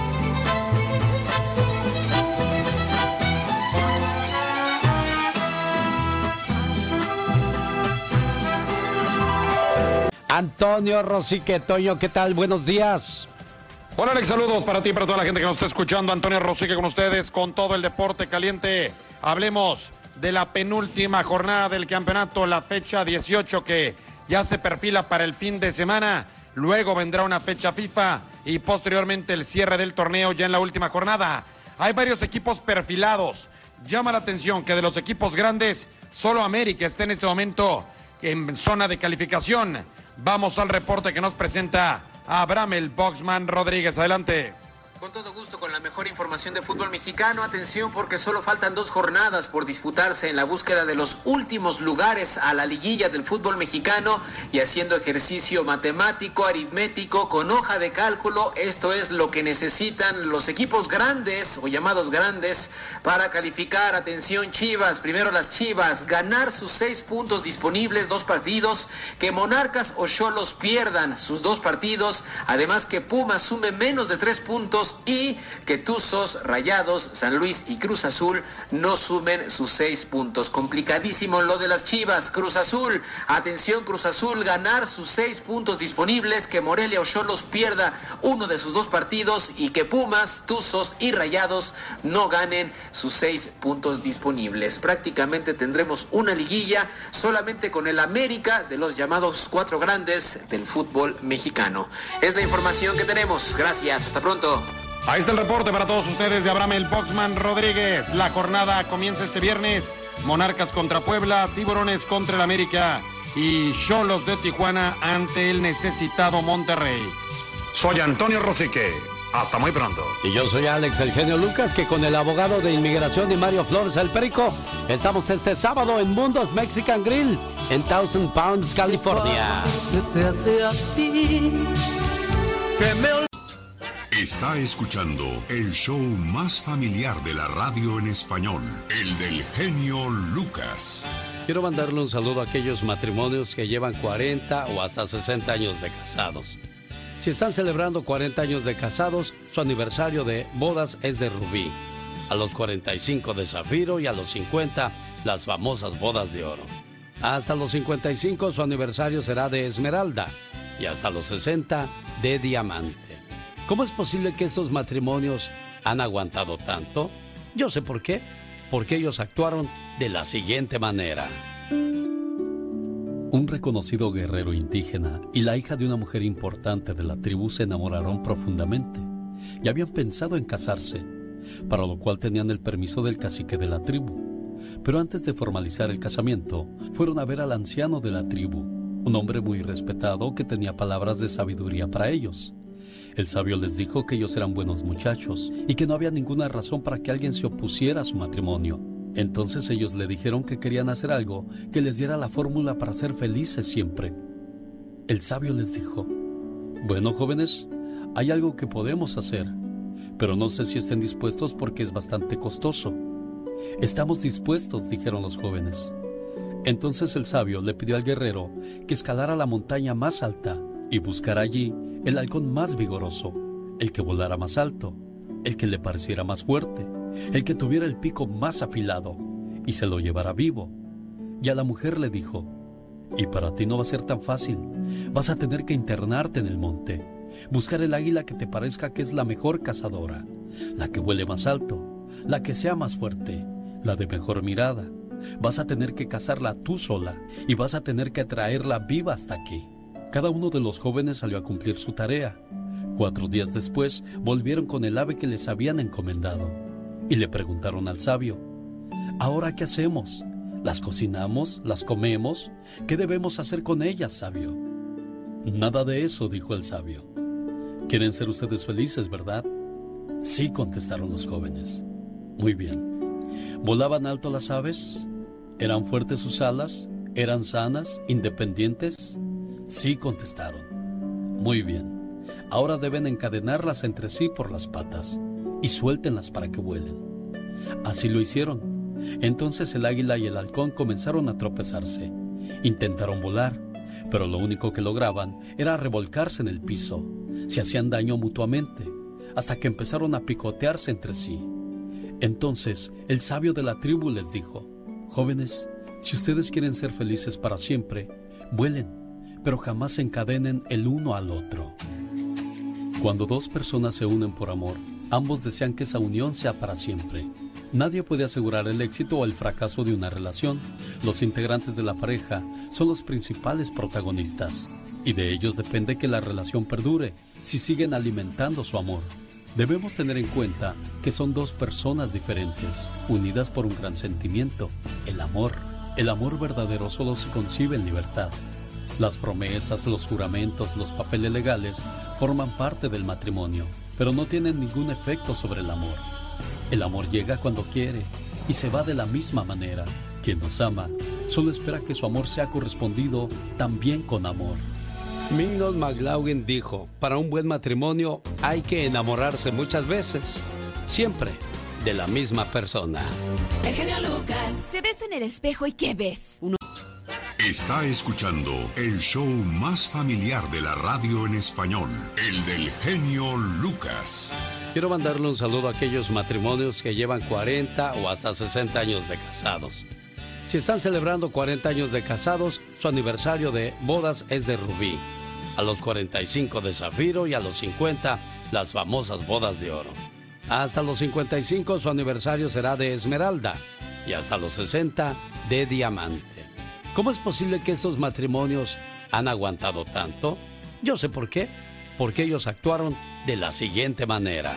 Antonio Rosique, Toño, ¿qué tal? Buenos días. Hola Alex, saludos para ti y para toda la gente que nos está escuchando. Antonio Rosique con ustedes, con todo el deporte caliente. Hablemos de la penúltima jornada del campeonato, la fecha dieciocho que ya se perfila para el fin de semana. Luego vendrá una fecha FIFA y posteriormente el cierre del torneo ya en la última jornada. Hay varios equipos perfilados. Llama la atención que de los equipos grandes, solo América está en este momento en zona de calificación. Vamos al reporte que nos presenta Abraham el Boxman Rodríguez. Adelante. Con todo gusto, con la mejor información de fútbol mexicano. Atención, porque solo faltan dos jornadas por disputarse en la búsqueda de los últimos lugares a la liguilla del fútbol mexicano, y haciendo ejercicio matemático, aritmético, con hoja de cálculo. Esto es lo que necesitan los equipos grandes o llamados grandes para calificar. Atención, Chivas. Primero las Chivas, ganar sus seis puntos disponibles, dos partidos, que Monarcas o Xolos pierdan sus dos partidos, además que Pumas sume menos de tres puntos y que Tuzos, Rayados, San Luis y Cruz Azul no sumen sus seis puntos. Complicadísimo lo de las Chivas. Cruz Azul, atención Cruz Azul, ganar sus seis puntos disponibles, que Morelia o Xolos pierda uno de sus dos partidos y que Pumas, Tuzos y Rayados no ganen sus seis puntos disponibles. Prácticamente tendremos una liguilla solamente con el América de los llamados cuatro grandes del fútbol mexicano. Es la información que tenemos. Gracias, hasta pronto. Ahí está el reporte para todos ustedes de Abraham el Boxman Rodríguez. La jornada comienza este viernes. Monarcas contra Puebla, Tiburones contra el América y Xolos de Tijuana ante el necesitado Monterrey. Soy Antonio Rosique. Hasta muy pronto. Y yo soy Alex el Genio Lucas, que con el abogado de inmigración y Mario Flores el Perico estamos este sábado en Mundos Mexican Grill en Thousand Palms, California. Está escuchando el show más familiar de la radio en español, el del genio Lucas. Quiero mandarle un saludo a aquellos matrimonios que llevan cuarenta o hasta sesenta años de casados. Si están celebrando cuarenta años de casados, su aniversario de bodas es de rubí. A los cuarenta y cinco de zafiro y a los cincuenta las famosas bodas de oro. Hasta los cincuenta y cinco su aniversario será de esmeralda y hasta los sesenta de diamante. ¿Cómo es posible que estos matrimonios han aguantado tanto? Yo sé por qué. Porque ellos actuaron de la siguiente manera. Un reconocido guerrero indígena y la hija de una mujer importante de la tribu se enamoraron profundamente y habían pensado en casarse, para lo cual tenían el permiso del cacique de la tribu. Pero antes de formalizar el casamiento, fueron a ver al anciano de la tribu, un hombre muy respetado que tenía palabras de sabiduría para ellos. El sabio les dijo que ellos eran buenos muchachos y que no había ninguna razón para que alguien se opusiera a su matrimonio. Entonces ellos le dijeron que querían hacer algo que les diera la fórmula para ser felices siempre. El sabio les dijo: bueno, jóvenes, hay algo que podemos hacer, pero no sé si estén dispuestos porque es bastante costoso. Estamos dispuestos, dijeron los jóvenes. Entonces el sabio le pidió al guerrero que escalara la montaña más alta y buscara allí el halcón más vigoroso, el que volara más alto, el que le pareciera más fuerte, el que tuviera el pico más afilado, y se lo llevara vivo. Y a la mujer le dijo: y para ti no va a ser tan fácil, vas a tener que internarte en el monte, buscar el águila que te parezca que es la mejor cazadora, la que vuele más alto, la que sea más fuerte, la de mejor mirada. Vas a tener que cazarla tú sola y vas a tener que traerla viva hasta aquí. Cada uno de los jóvenes salió a cumplir su tarea. Cuatro días después volvieron con el ave que les habían encomendado y le preguntaron al sabio: ¿ahora qué hacemos? ¿Las cocinamos? ¿Las comemos? ¿Qué debemos hacer con ellas, sabio? Nada de eso, dijo el sabio. ¿Quieren ser ustedes felices, verdad? Sí, contestaron los jóvenes. Muy bien. ¿Volaban alto las aves? ¿Eran fuertes sus alas? ¿Eran sanas? ¿Independientes? Sí, contestaron. Muy bien. Ahora deben encadenarlas entre sí por las patas y suéltenlas para que vuelen. Así lo hicieron. Entonces el águila y el halcón comenzaron a tropezarse. Intentaron volar, pero lo único que lograban era revolcarse en el piso. Se hacían daño mutuamente, hasta que empezaron a picotearse entre sí. Entonces, el sabio de la tribu les dijo: jóvenes, si ustedes quieren ser felices para siempre, vuelen, pero jamás se encadenen el uno al otro. Cuando dos personas se unen por amor, ambos desean que esa unión sea para siempre. Nadie puede asegurar el éxito o el fracaso de una relación. Los integrantes de la pareja son los principales protagonistas, y de ellos depende que la relación perdure si siguen alimentando su amor. Debemos tener en cuenta que son dos personas diferentes, unidas por un gran sentimiento, el amor. El amor verdadero solo se concibe en libertad. Las promesas, los juramentos, los papeles legales forman parte del matrimonio, pero no tienen ningún efecto sobre el amor. El amor llega cuando quiere y se va de la misma manera. Quien nos ama solo espera que su amor sea correspondido también con amor. Mignon McLaughlin dijo: para un buen matrimonio hay que enamorarse muchas veces, siempre de la misma persona. El genio Lucas. Te ves en el espejo y ¿qué ves? Uno... Está escuchando el show más familiar de la radio en español, el del genio Lucas. Quiero mandarle un saludo a aquellos matrimonios que llevan cuarenta o hasta sesenta años de casados. Si están celebrando cuarenta años de casados, su aniversario de bodas es de rubí. A los cuarenta y cinco de zafiro y a los cincuenta, las famosas bodas de oro. Hasta los cincuenta y cinco, su aniversario será de esmeralda. Y hasta los sesenta, de diamante. ¿Cómo es posible que estos matrimonios han aguantado tanto? Yo sé por qué. Porque ellos actuaron de la siguiente manera.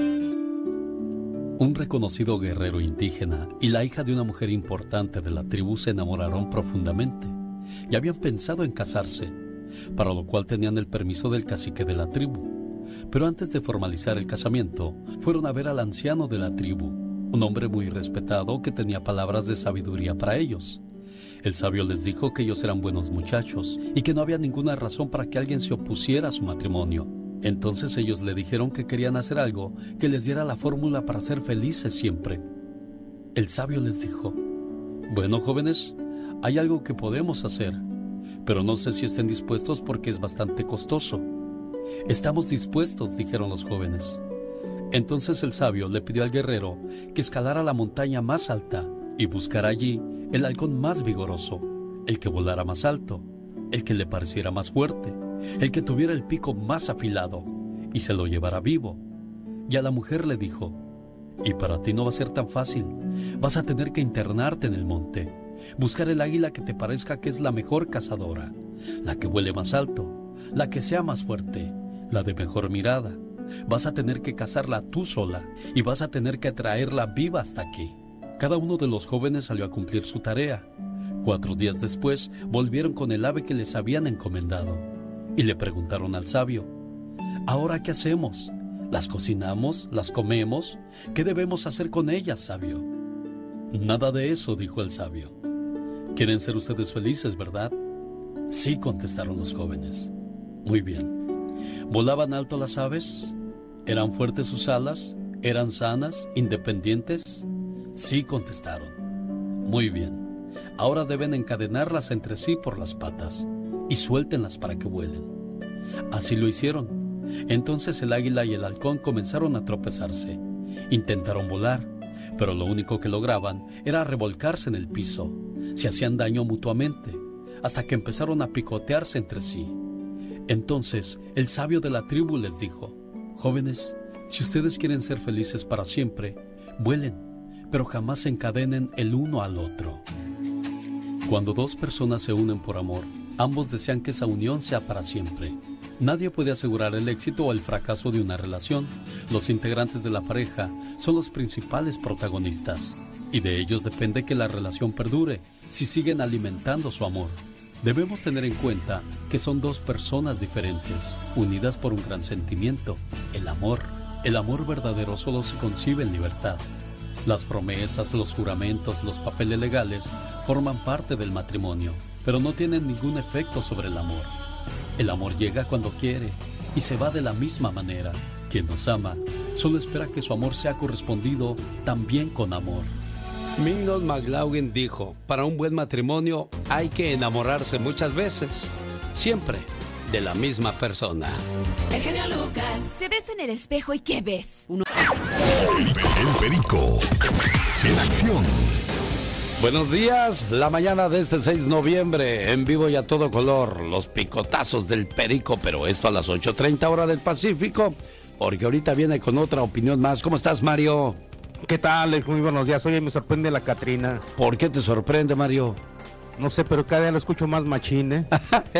Un reconocido guerrero indígena y la hija de una mujer importante de la tribu se enamoraron profundamente y habían pensado en casarse, para lo cual tenían el permiso del cacique de la tribu. Pero antes de formalizar el casamiento, fueron a ver al anciano de la tribu, un hombre muy respetado que tenía palabras de sabiduría para ellos. El sabio les dijo que ellos eran buenos muchachos y que no había ninguna razón para que alguien se opusiera a su matrimonio. Entonces ellos le dijeron que querían hacer algo que les diera la fórmula para ser felices siempre. El sabio les dijo: bueno, jóvenes, hay algo que podemos hacer, pero no sé si estén dispuestos porque es bastante costoso. Estamos dispuestos, dijeron los jóvenes. Entonces el sabio le pidió al guerrero que escalara la montaña más alta y buscara allí el halcón más vigoroso, el que volara más alto, el que le pareciera más fuerte, el que tuviera el pico más afilado, y se lo llevara vivo. Y a la mujer le dijo: y para ti no va a ser tan fácil, vas a tener que internarte en el monte, buscar el águila que te parezca que es la mejor cazadora, la que vuele más alto, la que sea más fuerte, la de mejor mirada. Vas a tener que cazarla tú sola y vas a tener que traerla viva hasta aquí. Cada uno de los jóvenes salió a cumplir su tarea. Cuatro días después volvieron con el ave que les habían encomendado y le preguntaron al sabio: ¿ahora qué hacemos? ¿Las cocinamos? ¿Las comemos? ¿Qué debemos hacer con ellas, sabio? Nada de eso, dijo el sabio. ¿Quieren ser ustedes felices, verdad? Sí, contestaron los jóvenes. Muy bien. ¿Volaban alto las aves? ¿Eran fuertes sus alas? ¿Eran sanas? ¿Independientes? Sí, contestaron. Muy bien. Ahora deben encadenarlas entre sí por las patas y suéltenlas para que vuelen. Así lo hicieron. Entonces el águila y el halcón comenzaron a tropezarse. Intentaron volar, pero lo único que lograban era revolcarse en el piso. Se hacían daño mutuamente, hasta que empezaron a picotearse entre sí. Entonces el sabio de la tribu les dijo: jóvenes, si ustedes quieren ser felices para siempre, vuelen, pero jamás se encadenen el uno al otro. Cuando dos personas se unen por amor, ambos desean que esa unión sea para siempre. Nadie puede asegurar el éxito o el fracaso de una relación. Los integrantes de la pareja son los principales protagonistas, y de ellos depende que la relación perdure si siguen alimentando su amor. Debemos tener en cuenta que son dos personas diferentes, unidas por un gran sentimiento, el amor. El amor verdadero solo se concibe en libertad. Las promesas, los juramentos, los papeles legales forman parte del matrimonio, pero no tienen ningún efecto sobre el amor. El amor llega cuando quiere y se va de la misma manera. Quien nos ama solo espera que su amor sea correspondido también con amor. Mignon McLaughlin dijo: para un buen matrimonio hay que enamorarse muchas veces, siempre de la misma persona. El genio Lucas. Te ves en el espejo y ¿qué ves? Uno... El, el Perico en acción. Buenos días, la mañana de este seis de noviembre, en vivo y a todo color, los picotazos del Perico, pero esto a las ocho treinta hora del Pacífico, porque ahorita viene con otra opinión más. ¿Cómo estás, Mario? ¿Qué tal, Alex? Muy buenos días. Oye, me sorprende la Catrina. ¿Por qué te sorprende, Mario? No sé, pero cada día lo escucho más machín, ¿eh?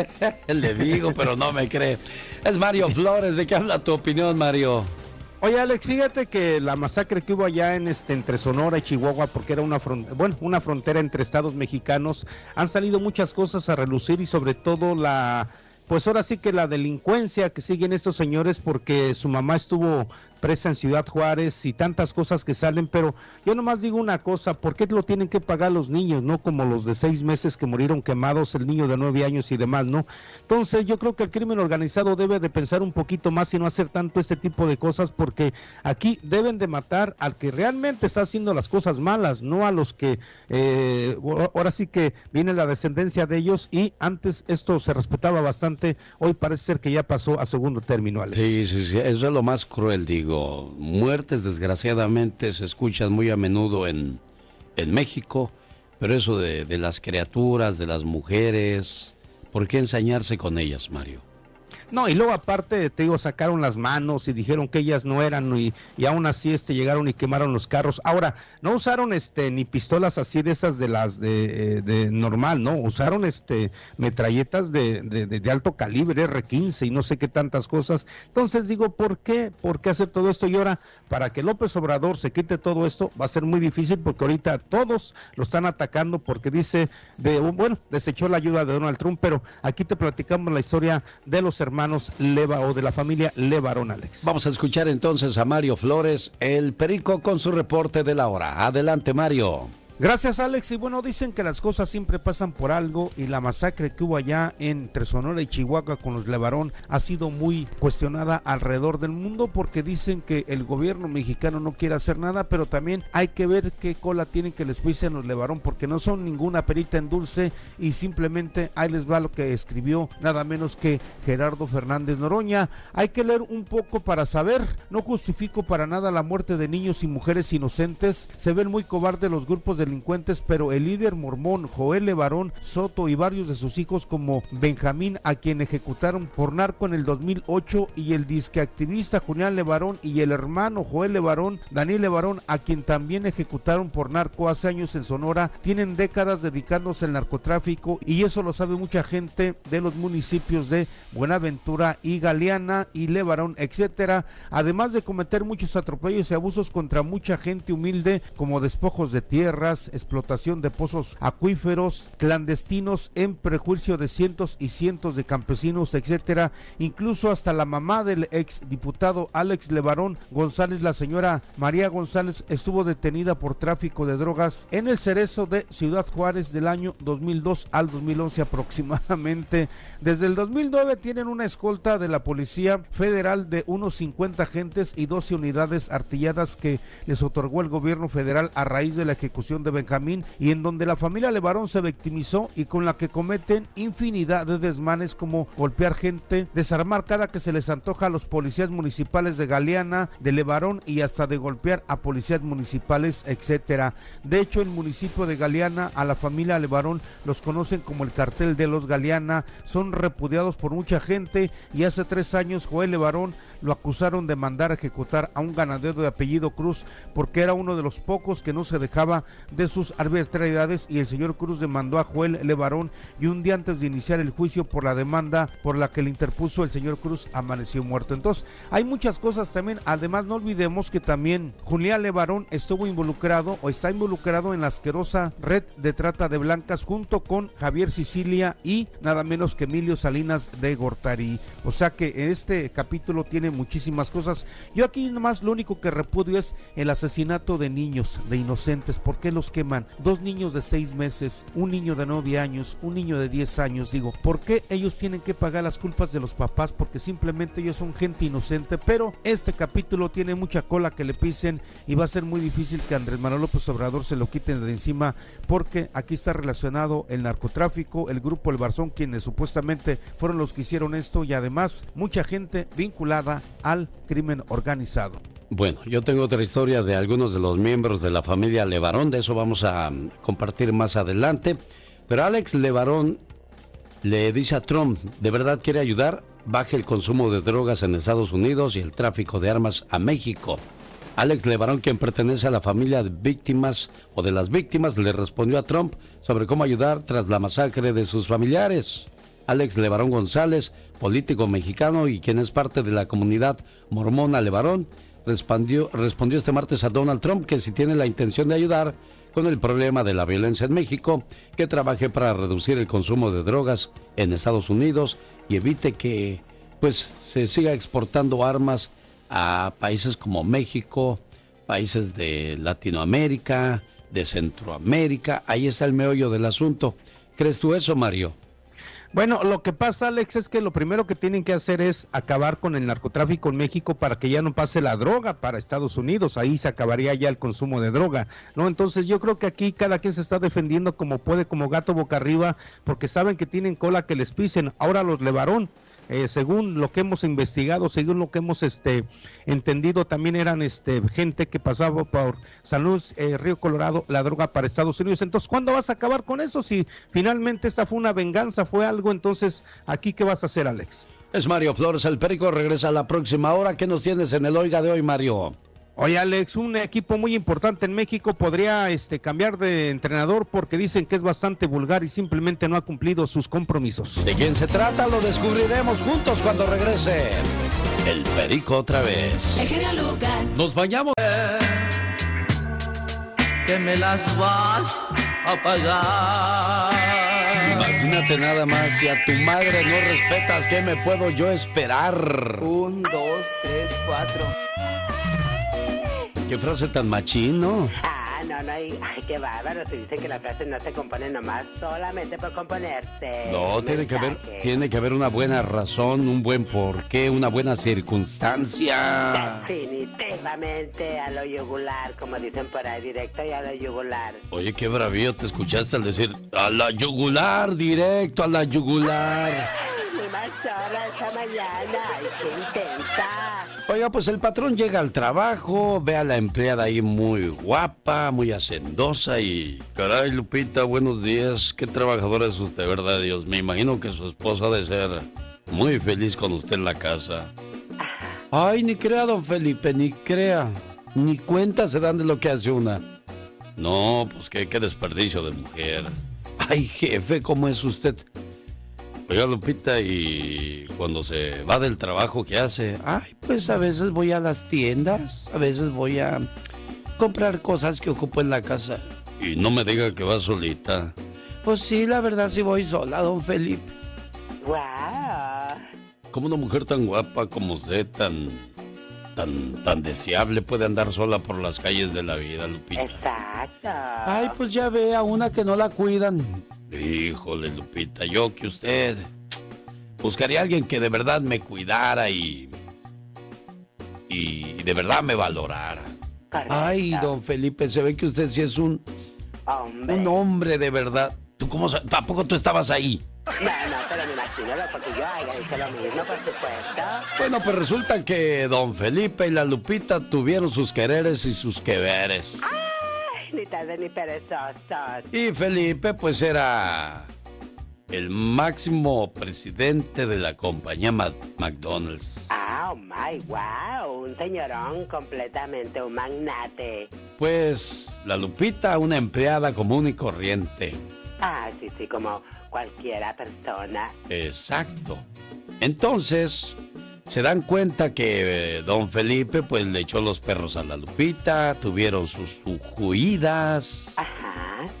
Le digo, pero no me cree. Es Mario Flores. ¿De qué habla tu opinión, Mario? Oye, Alex, fíjate que la masacre que hubo allá en este entre Sonora y Chihuahua, porque era una frontera, bueno, una frontera entre estados mexicanos, han salido muchas cosas a relucir y sobre todo la, pues ahora sí que la delincuencia que siguen estos señores, porque su mamá estuvo presa en Ciudad Juárez y tantas cosas que salen, pero yo nomás digo una cosa, ¿por qué lo tienen que pagar los niños, no como los de seis meses que murieron quemados, el niño de nueve años y demás, ¿no? Entonces yo creo que el crimen organizado debe de pensar un poquito más y no hacer tanto este tipo de cosas, porque aquí deben de matar al que realmente está haciendo las cosas malas, no a los que eh, ahora sí que viene la descendencia de ellos, y antes esto se respetaba bastante, hoy parece ser que ya pasó a segundo término, Alex. Sí, sí, sí, eso es lo más cruel, digo. Muertes desgraciadamente se escuchan muy a menudo en, en México, pero eso de, de las criaturas, de las mujeres, ¿por qué ensañarse con ellas, Mario? No, y luego aparte, te digo, sacaron las manos y dijeron que ellas no eran, y, y aún así este llegaron y quemaron los carros. Ahora, no usaron este ni pistolas así de esas de las de, de normal, no, usaron este metralletas de, de, de, de alto calibre, erre quince y no sé qué tantas cosas. Entonces digo, ¿por qué? ¿Por qué hacer todo esto? Y ahora, para que López Obrador se quite todo esto, va a ser muy difícil, porque ahorita todos lo están atacando porque dice, de bueno, desechó la ayuda de Donald Trump, pero aquí te platicamos la historia de los hermanos Leva o de la familia Levarón, Alex. Vamos a escuchar entonces a Mario Flores, el Perico, con su reporte de la hora. Adelante, Mario. Gracias, Alex. Y bueno, dicen que las cosas siempre pasan por algo, y la masacre que hubo allá entre Sonora y Chihuahua con los Levarón ha sido muy cuestionada alrededor del mundo, porque dicen que el gobierno mexicano no quiere hacer nada, pero también hay que ver qué cola tienen que les pisen los Levarón, porque no son ninguna perita en dulce, y simplemente ahí les va lo que escribió nada menos que Gerardo Fernández Noroña. Hay que leer un poco para saber. No justifico para nada la muerte de niños y mujeres inocentes. Se ven muy cobardes los grupos de delincuentes, pero el líder mormón Joel Levarón Soto y varios de sus hijos, como Benjamín, a quien ejecutaron por narco en el dos mil ocho, y el disque activista Julián Levarón, y el hermano Joel Levarón, Daniel Levarón, a quien también ejecutaron por narco hace años en Sonora, tienen décadas dedicándose al narcotráfico, y eso lo sabe mucha gente de los municipios de Buenaventura y Galeana y Levarón, etcétera, además de cometer muchos atropellos y abusos contra mucha gente humilde, como despojos de tierras, explotación de pozos acuíferos clandestinos, en prejuicio de cientos y cientos de campesinos, etcétera. Incluso hasta la mamá del ex diputado Alex Levarón González, la señora María González, estuvo detenida por tráfico de drogas en el Cerezo de Ciudad Juárez del año dos mil dos al dos mil once aproximadamente. Desde el dos mil nueve tienen una escolta de la Policía Federal de unos cincuenta agentes y doce unidades artilladas que les otorgó el gobierno federal a raíz de la ejecución de Benjamín, y en donde la familia Levarón se victimizó, y con la que cometen infinidad de desmanes, como golpear gente, desarmar cada que se les antoja a los policías municipales de Galeana, de Levarón, y hasta de golpear a policías municipales, etcétera. De hecho, el municipio de Galeana, a la familia Levarón los conocen como el cartel de los Galeana, son repudiados por mucha gente, y hace tres años Joel Levarón lo acusaron de mandar a ejecutar a un ganadero de apellido Cruz, porque era uno de los pocos que no se dejaba de sus arbitrariedades, y el señor Cruz demandó a Joel Levarón, y un día antes de iniciar el juicio por la demanda por la que le interpuso, el señor Cruz amaneció muerto. Entonces, hay muchas cosas también. Además, no olvidemos que también Julián Levarón estuvo involucrado o está involucrado en la asquerosa red de trata de blancas, junto con Javier Sicilia y nada menos que Emilio Salinas de Gortari. O sea que este capítulo tiene muchísimas cosas. Yo aquí nomás lo único que repudio es el asesinato de niños, de inocentes. ¿Por qué los queman? Dos niños de seis meses, un niño de nueve años, un niño de diez años. Digo, ¿por qué ellos tienen que pagar las culpas de los papás? Porque simplemente ellos son gente inocente. Pero este capítulo tiene mucha cola que le pisen y va a ser muy difícil que Andrés Manuel López Obrador se lo quiten de encima, porque aquí está relacionado el narcotráfico, el grupo El Barzón, quienes supuestamente fueron los que hicieron esto, y además mucha gente vinculada al crimen organizado. Bueno, yo tengo otra historia de algunos de los miembros de la familia Levarón, de eso vamos a compartir más adelante, pero Alex Levarón le dice a Trump, ¿de verdad quiere ayudar? Baje el consumo de drogas en Estados Unidos y el tráfico de armas a México. Alex Levarón, quien pertenece a la familia de víctimas o de las víctimas, le respondió a Trump sobre cómo ayudar tras la masacre de sus familiares. Alex Levarón González, político mexicano y quien es parte de la comunidad mormona Levarón, respondió, respondió este martes a Donald Trump que si tiene la intención de ayudar con el problema de la violencia en México, que trabaje para reducir el consumo de drogas en Estados Unidos y evite que pues se siga exportando armas a países como México, países de Latinoamérica, de Centroamérica. Ahí está el meollo del asunto. ¿Crees tú eso, Mario? Bueno, lo que pasa, Alex, es que lo primero que tienen que hacer es acabar con el narcotráfico en México para que ya no pase la droga para Estados Unidos. Ahí se acabaría ya el consumo de droga, ¿no? Entonces yo creo que aquí cada quien se está defendiendo como puede, como gato boca arriba, porque saben que tienen cola que les pisen. Ahora los Levarón, Eh, según lo que hemos investigado, según lo que hemos este entendido, también eran este gente que pasaba por San Luis, eh, Río Colorado, la droga para Estados Unidos. Entonces, ¿cuándo vas a acabar con eso? Si finalmente esta fue una venganza, fue algo, entonces, ¿aquí qué vas a hacer, Alex? Es Mario Flores, el Perico, regresa a la próxima hora. ¿Qué nos tienes en el Oiga de hoy, Mario? Oye, Alex, un equipo muy importante en México podría este, cambiar de entrenador porque dicen que es bastante vulgar y simplemente no ha cumplido sus compromisos. ¿De quién se trata? Lo descubriremos juntos cuando regrese el Perico otra vez. El genio Lucas. Nos vayamos. Que me las vas a pagar. Imagínate nada más, si a tu madre no respetas, ¿qué me puedo yo esperar? Un, dos, tres, cuatro. ¿Qué frase tan machín, no? Ah, no, no, ay, qué bárbaro. Se dice que las frases no se componen nomás solamente por componerse. No, tiene que haber, tiene que haber una buena razón, un buen porqué, una buena circunstancia. Definitivamente a lo yugular, como dicen por ahí, directo y a lo yugular. Oye, qué bravío te escuchaste al decir a la yugular, directo a la yugular. Ay, mi más zorra esta mañana, ay, qué intensa. Oiga, pues el patrón llega al trabajo, ve a la empleada ahí muy guapa, muy hacendosa y... Caray, Lupita, buenos días. Qué trabajadora es usted, ¿verdad, Dios? Me imagino que su esposa ha de ser muy feliz con usted en la casa. Ay, ni crea, don Felipe, ni crea. Ni cuenta se dan de lo que hace una. No, pues qué, qué desperdicio de mujer. Ay, jefe, ¿cómo es usted? Oiga, Lupita, y cuando se va del trabajo, ¿qué hace? Ay, pues a veces voy a las tiendas, a veces voy a comprar cosas que ocupo en la casa. Y no me diga que va solita. Pues sí, la verdad sí voy sola, don Felipe. ¡Wow! ¿Cómo una mujer tan guapa como usted, tan, tan, tan deseable, puede andar sola por las calles de la vida, Lupita? Exacto. Ay, pues ya ve a una que no la cuidan. Híjole, Lupita, yo que usted buscaría a alguien que de verdad me cuidara y, y de verdad me valorara. Correcto. Ay, don Felipe, se ve que usted sí es un hombre, un hombre de verdad. ¿Tú cómo sabes? ¿Tampoco tú estabas ahí? No, no, pero me imagino, porque yo haya dicho lo mismo, por supuesto. Bueno, pues resulta que don Felipe y la Lupita tuvieron sus quereres y sus queveres. Ay, ni tarde ni perezosos. Y Felipe, pues era el máximo presidente de la compañía Mac- McDonald's. Ah, oh my, wow, un señorón completamente, un magnate. Pues la Lupita, una empleada común y corriente. Ah, sí, sí, como cualquiera persona. Exacto. Entonces, se dan cuenta que eh, don Felipe pues le echó los perros a la Lupita, tuvieron sus huidas. Ajá.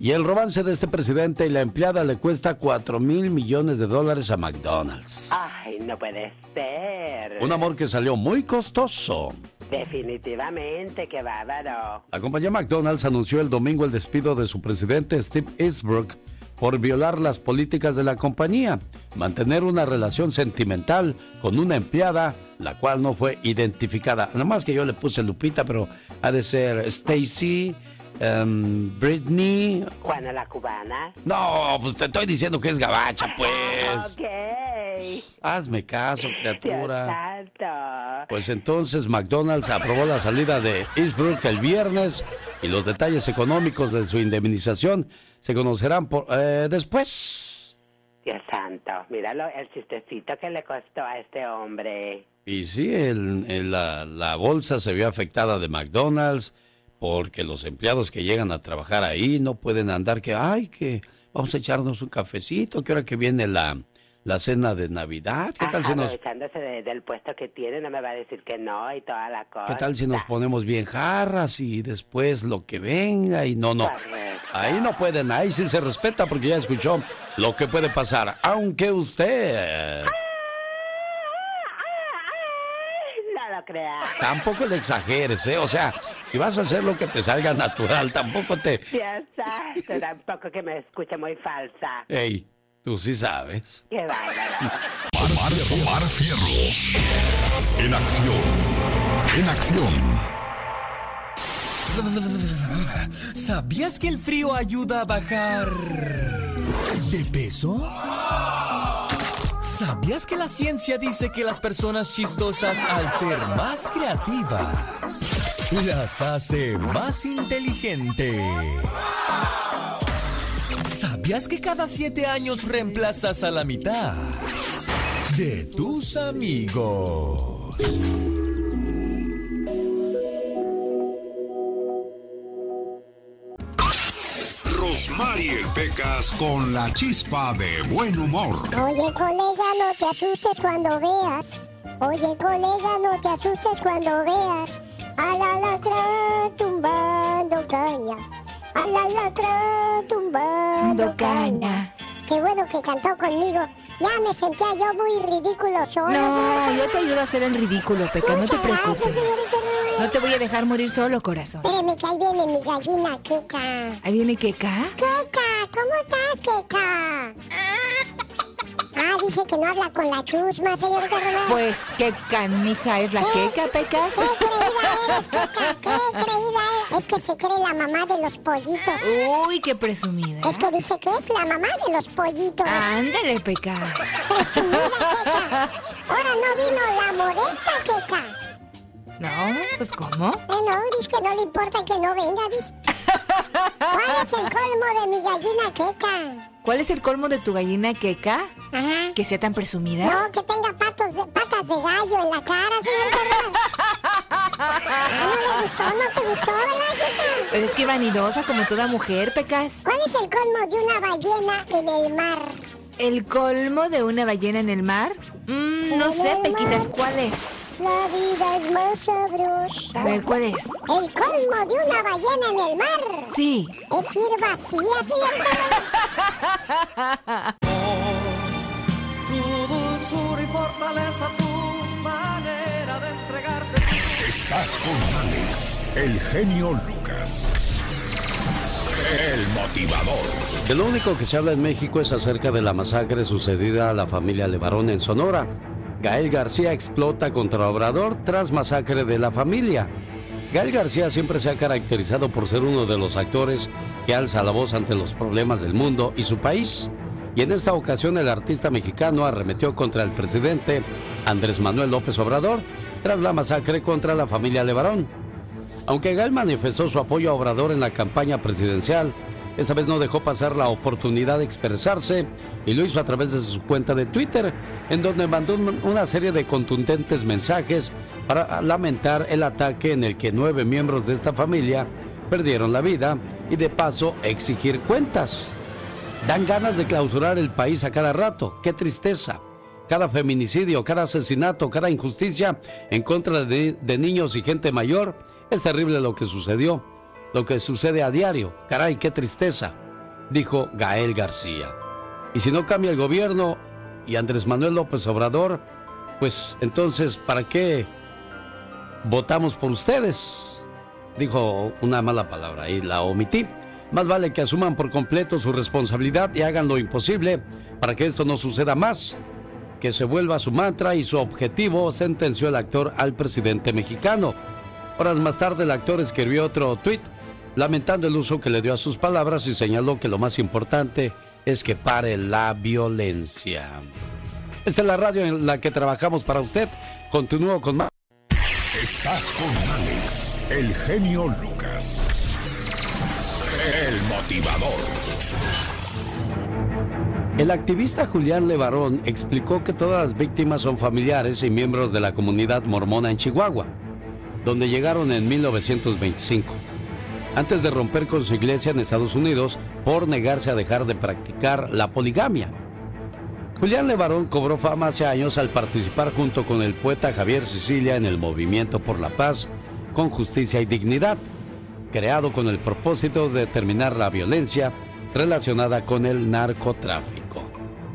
Y el romance de este presidente y la empleada le cuesta cuatro mil millones de dólares a McDonald's. Ay, no puede ser. Un amor que salió muy costoso. Definitivamente, qué bárbaro. La compañía McDonald's anunció el domingo el despido de su presidente Steve Easterbrook por violar las políticas de la compañía, mantener una relación sentimental con una empleada, la cual no fue identificada. Nada más que yo le puse Lupita, pero ha de ser Stacy, um, Britney. Juana la cubana. No, pues te estoy diciendo que es gabacha, pues. Ok. Hazme caso, criatura. Dios santo. Pues entonces McDonald's aprobó la salida de Eastbrook el viernes y los detalles económicos de su indemnización se conocerán por, eh, después. Dios santo, míralo, el chistecito que le costó a este hombre. Y sí, el, el, la, la bolsa se vio afectada de McDonald's porque los empleados que llegan a trabajar ahí no pueden andar que, ay, que vamos a echarnos un cafecito, que ahora que viene la... la cena de Navidad, ¿qué tal Ajá, si nos... aprovechándose de, del puesto que tiene, no me va a decir que no y toda la cosa. ¿Qué tal si nos ponemos bien jarras y después lo que venga y no, no? Correcto. Ahí no pueden, ahí sí se respeta porque ya escuchó lo que puede pasar, aunque usted... No lo crea. Tampoco le exageres, ¿eh? O sea, si vas a hacer lo que te salga natural, tampoco te... Dios santo, tampoco que me escuche muy falsa. Ey, tú sí sabes. Qué bárbaro. Mar, Mar Fierros. En acción. En acción. ¿Sabías que el frío ayuda a bajar de peso? ¿Sabías que la ciencia dice que las personas chistosas, al ser más creativas, las hace más inteligentes? ¿Sabías que cada siete años reemplazas a la mitad de tus amigos? Rosmarie Pecas con la chispa de buen humor. Oye, colega, no te asustes cuando veas. Oye, colega, no te asustes cuando veas al alacrán tumbando caña. Al alacrán tumbando caña. Qué bueno que cantó conmigo. Ya me sentía yo muy ridículo solo. No, yo te ayudo a hacer el ridículo, Peca, no te preocupes. Gracias, señorita Ruiz. No te voy a dejar morir solo, corazón. Espérame, que ahí viene mi gallina, Keka. ¿Ahí viene Keka? Keka, ¿cómo estás, Keka? Ah, dice que no habla con la chusma, señorita Ruiz. Pues, ¿qué canija es la Keka, Pecas? ¿Qué creída eres, Keka? ¿Qué creída eres? Es que se cree la mamá de los pollitos. Uy, qué presumida. Es que dice que es la mamá de los pollitos. Ándale, Peca. Presumida, Keka. Ahora no vino la modesta, Keka. No, pues ¿cómo? Bueno, dice que no le importa que no venga, dice. ¿Cuál es el colmo de mi gallina, Keka? ¿Cuál es el colmo de tu gallina, Keka? Ajá. ¿Que sea tan presumida? No, que tenga patos de, patas de gallo en la cara, señor. Ah, ¿no le gustó? ¿No te gustó, verdad, Keka? Pero es que vanidosa como toda mujer, Pecas. ¿Cuál es el colmo de una ballena en el mar? ¿El colmo de una ballena en el mar? Mm, no sé, Pequitas, ¿cuál es? La vida es más sabrosa. A ver, ¿cuál es? El colmo de una ballena en el mar. Sí. Es ir vacía, señor. Tu dulzura y fortaleza, tu manera de entregarte. Estás con Alex, el genio Lucas. El motivador. De lo único que se habla en México es acerca de la masacre sucedida a la familia Levarón en Sonora. Gael García explota contra Obrador tras masacre de la familia. Gael García siempre se ha caracterizado por ser uno de los actores que alza la voz ante los problemas del mundo y su país. Y en esta ocasión el artista mexicano arremetió contra el presidente Andrés Manuel López Obrador tras la masacre contra la familia Levarón. Aunque Gael manifestó su apoyo a Obrador en la campaña presidencial, esa vez no dejó pasar la oportunidad de expresarse y lo hizo a través de su cuenta de Twitter, en donde mandó una serie de contundentes mensajes para lamentar el ataque en el que nueve miembros de esta familia perdieron la vida y de paso exigir cuentas. Dan ganas de clausurar el país a cada rato. ¡Qué tristeza! Cada feminicidio, cada asesinato, cada injusticia en contra de, de niños y gente mayor. Es terrible lo que sucedió. Lo que sucede a diario. Caray, qué tristeza. dijo Gael García. Y si no cambia el gobierno y Andrés Manuel López Obrador, pues entonces, ¿para qué votamos por ustedes? Dijo una mala palabra y la omití. Más vale que asuman por completo su responsabilidad y hagan lo imposible para que esto no suceda más. Que se vuelva su mantra y su objetivo, sentenció el actor al presidente mexicano. Horas más tarde, el actor escribió otro tuit lamentando el uso que le dio a sus palabras y señaló que lo más importante es que pare la violencia. Esta es la radio en la que trabajamos para usted. Continúo con más. Estás con Alex, el genio Lucas. El motivador. El activista Julián Levarón explicó que todas las víctimas son familiares y miembros de la comunidad mormona en Chihuahua, donde llegaron en mil novecientos veinticinco, antes de romper con su iglesia en Estados Unidos por negarse a dejar de practicar la poligamia. Julián Levarón cobró fama hace años al participar junto con el poeta Javier Sicilia en el Movimiento por la Paz con Justicia y Dignidad, creado con el propósito de terminar la violencia relacionada con el narcotráfico.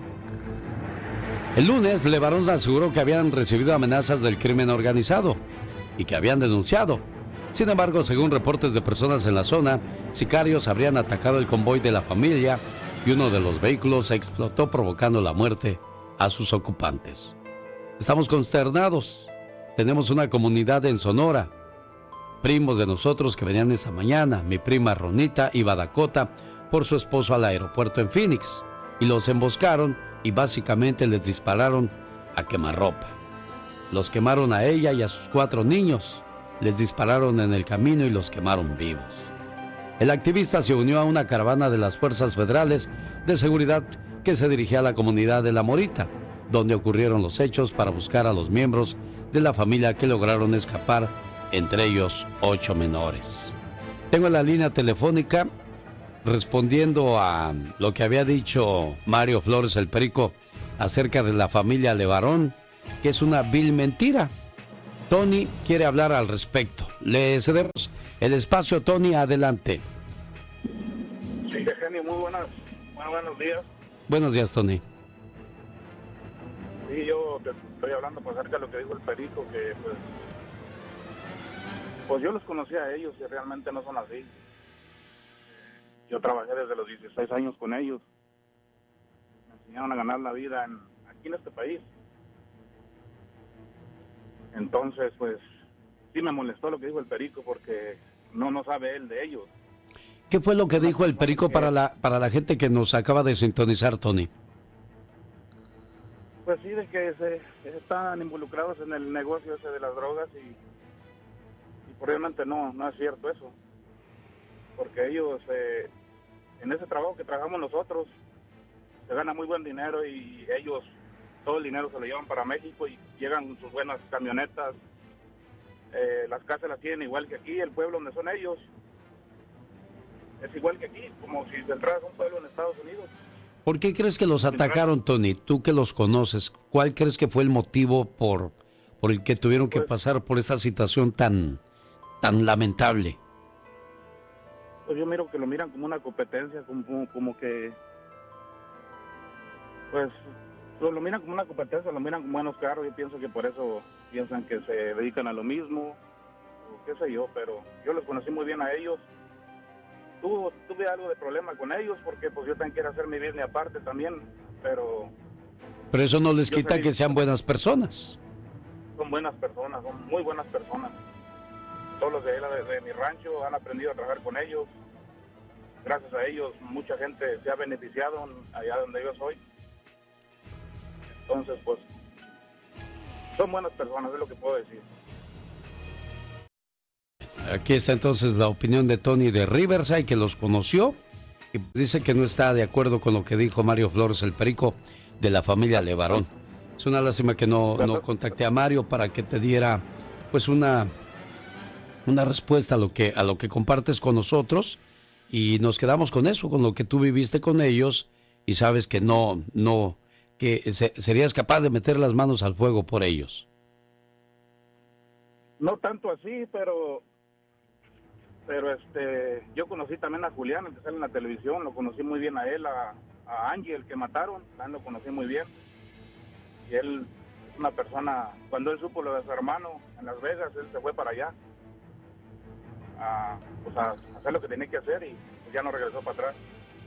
El lunes, Levarón aseguró que habían recibido amenazas del crimen organizado y que habían denunciado. Sin embargo, según reportes de personas en la zona, sicarios habrían atacado el convoy de la familia y uno de los vehículos explotó provocando la muerte a sus ocupantes. Estamos consternados. Tenemos una comunidad en Sonora, primos de nosotros que venían esta mañana, mi prima Ronita iba a Dakota por su esposo al aeropuerto en Phoenix y los emboscaron y básicamente les dispararon a quemarropa. Los quemaron a ella y a sus cuatro niños, les dispararon en el camino y los quemaron vivos. El activista se unió a una caravana de las fuerzas federales de seguridad que se dirigía a la comunidad de La Morita, donde ocurrieron los hechos, para buscar a los miembros de la familia que lograron escapar, entre ellos ocho menores. Tengo en la línea telefónica, respondiendo a lo que había dicho Mario Flores el Perico acerca de la familia Levarón, que es una vil mentira. Tony quiere hablar al respecto. Le cedemos el espacio. Tony, adelante. Sí, genio, muy buenas, muy buenos días. Buenos días, Tony. Sí, yo te estoy hablando pues acerca de lo que dijo el Perico, que pues, pues yo los conocí a ellos y realmente no son así. Yo trabajé desde los dieciséis años con ellos. Me enseñaron a ganar la vida en, aquí en este país. Entonces, pues, sí me molestó lo que dijo el Perico porque no, no sabe él de ellos. ¿Qué fue lo que dijo el Perico para la, para la gente que nos acaba de sintonizar, Tony? Pues sí, de que se, están involucrados en el negocio ese de las drogas y, y pues realmente no, no es cierto eso. Porque ellos, eh, en ese trabajo que trabajamos nosotros, se gana muy buen dinero y ellos todo el dinero se lo llevan para México y llegan con sus buenas camionetas. Eh, las casas las tienen igual que aquí, el pueblo donde son ellos es igual que aquí, como si entraras a un pueblo en Estados Unidos. ¿Por qué crees que los atacaron, Tony? Tú que los conoces, ¿cuál crees que fue el motivo por, por el que tuvieron que pasar por esa situación tan, tan lamentable? Pues yo miro que lo miran como una competencia, como, como, como que, pues, lo, lo miran como una competencia, lo miran como buenos carros. Yo pienso que por eso piensan que se dedican a lo mismo, o qué sé yo, pero yo los conocí muy bien a ellos. Tuve, tuve algo de problema con ellos porque pues yo también quiero hacer mi business aparte también, pero... Pero eso no les quita salí, que sean buenas personas. Son buenas personas, son muy buenas personas. Todos los de, de, de mi rancho han aprendido a trabajar con ellos. Gracias a ellos mucha gente se ha beneficiado allá donde yo soy. Entonces, pues, son buenas personas, es lo que puedo decir. Aquí está entonces la opinión de Tony de Riverside, que los conoció y dice que no está de acuerdo con lo que dijo Mario Flores el Perico de la familia Levarón. Es una lástima que no, no contacté a Mario para que te diera pues una, una respuesta a lo que a lo que compartes con nosotros, y nos quedamos con eso, con lo que tú viviste con ellos, y sabes que no, no, que se, serías capaz de meter las manos al fuego por ellos. No tanto así, pero pero este, yo conocí también a Julián, el que sale en la televisión, lo conocí muy bien a él, a, a Angie, el que mataron, también lo conocí muy bien. Y él es una persona, cuando él supo lo de su hermano en Las Vegas, él se fue para allá a, pues a hacer lo que tenía que hacer y pues ya no regresó para atrás.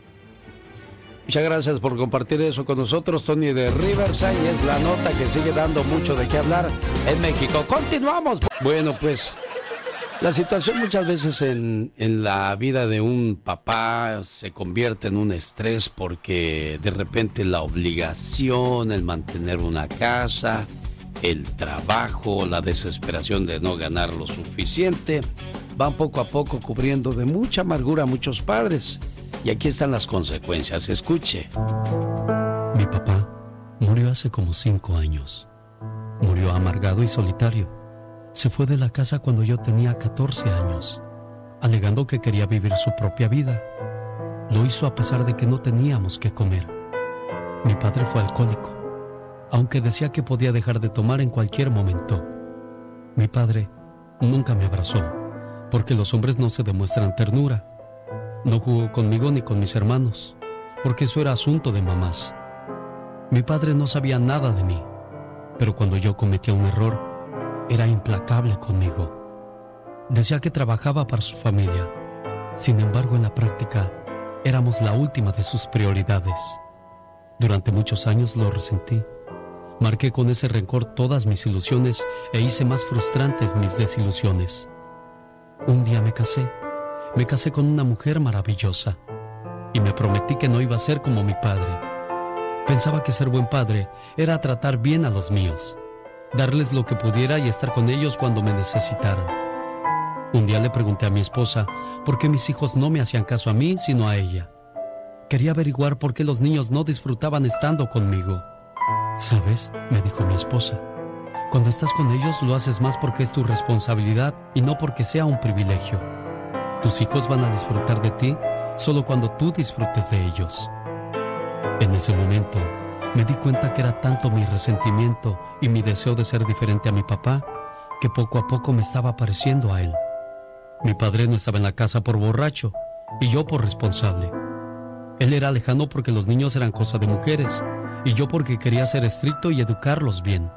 Muchas gracias por compartir eso con nosotros, Tony de Riverside. Es la nota que sigue dando mucho de qué hablar en México. ¡Continuamos! Bueno, pues la situación muchas veces en, en la vida de un papá se convierte en un estrés porque de repente la obligación, el mantener una casa, el trabajo, la desesperación de no ganar lo suficiente, van poco a poco cubriendo de mucha amargura a muchos padres. Y aquí están las consecuencias. Escuche. Mi papá murió hace como cinco años. Murió amargado y solitario. Se fue de la casa cuando yo tenía catorce años, alegando que quería vivir su propia vida. Lo hizo a pesar de que no teníamos que comer. Mi padre fue alcohólico, aunque decía que podía dejar de tomar en cualquier momento. Mi padre nunca me abrazó, porque los hombres no se demuestran ternura. No jugó conmigo ni con mis hermanos, porque eso era asunto de mamás. Mi padre no sabía nada de mí, pero cuando yo cometía un error, era implacable conmigo. Decía que trabajaba para su familia. Sin embargo, en la práctica, éramos la última de sus prioridades. Durante muchos años lo resentí. Marqué con ese rencor todas mis ilusiones e hice más frustrantes mis desilusiones. Un día me casé. Me casé con una mujer maravillosa y me prometí que no iba a ser como mi padre. Pensaba que ser buen padre era tratar bien a los míos, darles lo que pudiera y estar con ellos cuando me necesitaran. Un día le pregunté a mi esposa por qué mis hijos no me hacían caso a mí, sino a ella. Quería averiguar por qué los niños no disfrutaban estando conmigo. ¿Sabes?, me dijo mi esposa. Cuando estás con ellos lo haces más porque es tu responsabilidad y no porque sea un privilegio. Tus hijos van a disfrutar de ti solo cuando tú disfrutes de ellos. En ese momento, me di cuenta que era tanto mi resentimiento y mi deseo de ser diferente a mi papá, que poco a poco me estaba pareciendo a él. Mi padre no estaba en la casa por borracho, y yo por responsable. Él era lejano porque los niños eran cosa de mujeres, y yo porque quería ser estricto y educarlos bien.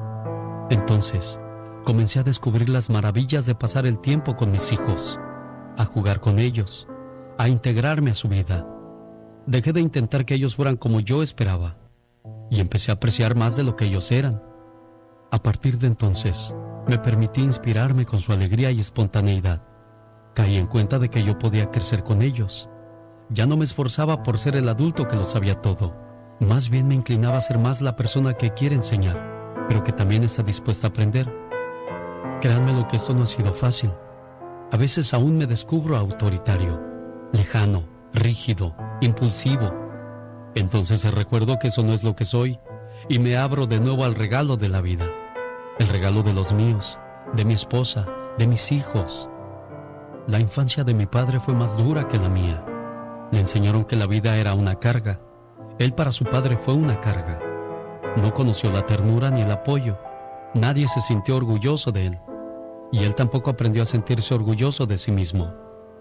Entonces, comencé a descubrir las maravillas de pasar el tiempo con mis hijos, a jugar con ellos, a integrarme a su vida. Dejé de intentar que ellos fueran como yo esperaba y empecé a apreciar más de lo que ellos eran. A partir de entonces, me permití inspirarme con su alegría y espontaneidad. Caí en cuenta de que yo podía crecer con ellos. Ya no me esforzaba por ser el adulto que lo sabía todo. Más bien me inclinaba a ser más la persona que quiere enseñar, pero que también está dispuesta a aprender. Créanme lo que esto no ha sido fácil. A veces aún me descubro autoritario, lejano, rígido, impulsivo. Entonces recuerdo que eso no es lo que soy y me abro de nuevo al regalo de la vida. El regalo de los míos, de mi esposa, de mis hijos. La infancia de mi padre fue más dura que la mía. Le enseñaron que la vida era una carga. Él para su padre fue una carga. No conoció la ternura ni el apoyo. Nadie se sintió orgulloso de él. Y él tampoco aprendió a sentirse orgulloso de sí mismo.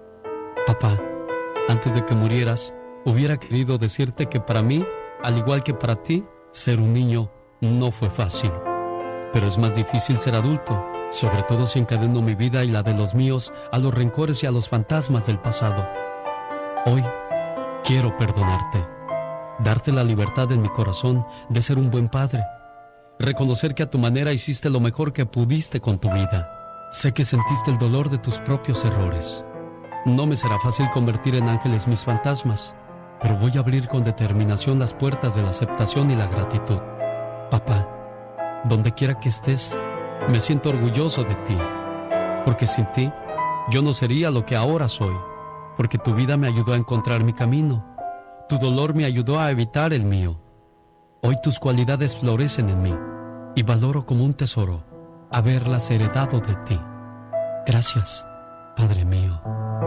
Papá, antes de que murieras, hubiera querido decirte que para mí, al igual que para ti, ser un niño no fue fácil. Pero es más difícil ser adulto, sobre todo si encadeno mi vida y la de los míos a los rencores y a los fantasmas del pasado. Hoy, quiero perdonarte, darte la libertad en mi corazón de ser un buen padre, reconocer que a tu manera hiciste lo mejor que pudiste con tu vida. Sé que sentiste el dolor de tus propios errores. No me será fácil convertir en ángeles mis fantasmas, pero voy a abrir con determinación las puertas de la aceptación y la gratitud. Papá, donde quiera que estés, me siento orgulloso de ti, porque sin ti, yo no sería lo que ahora soy, porque tu vida me ayudó a encontrar mi camino, tu dolor me ayudó a evitar el mío. Hoy tus cualidades florecen en mí, y valoro como un tesoro haberlas heredado de ti. Gracias, Padre mío.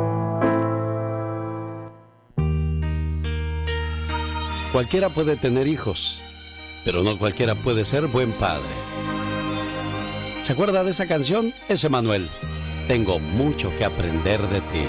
Cualquiera puede tener hijos, pero no cualquiera puede ser buen padre. ¿Se acuerda de esa canción? Es Emanuel. tengo mucho que aprender de ti.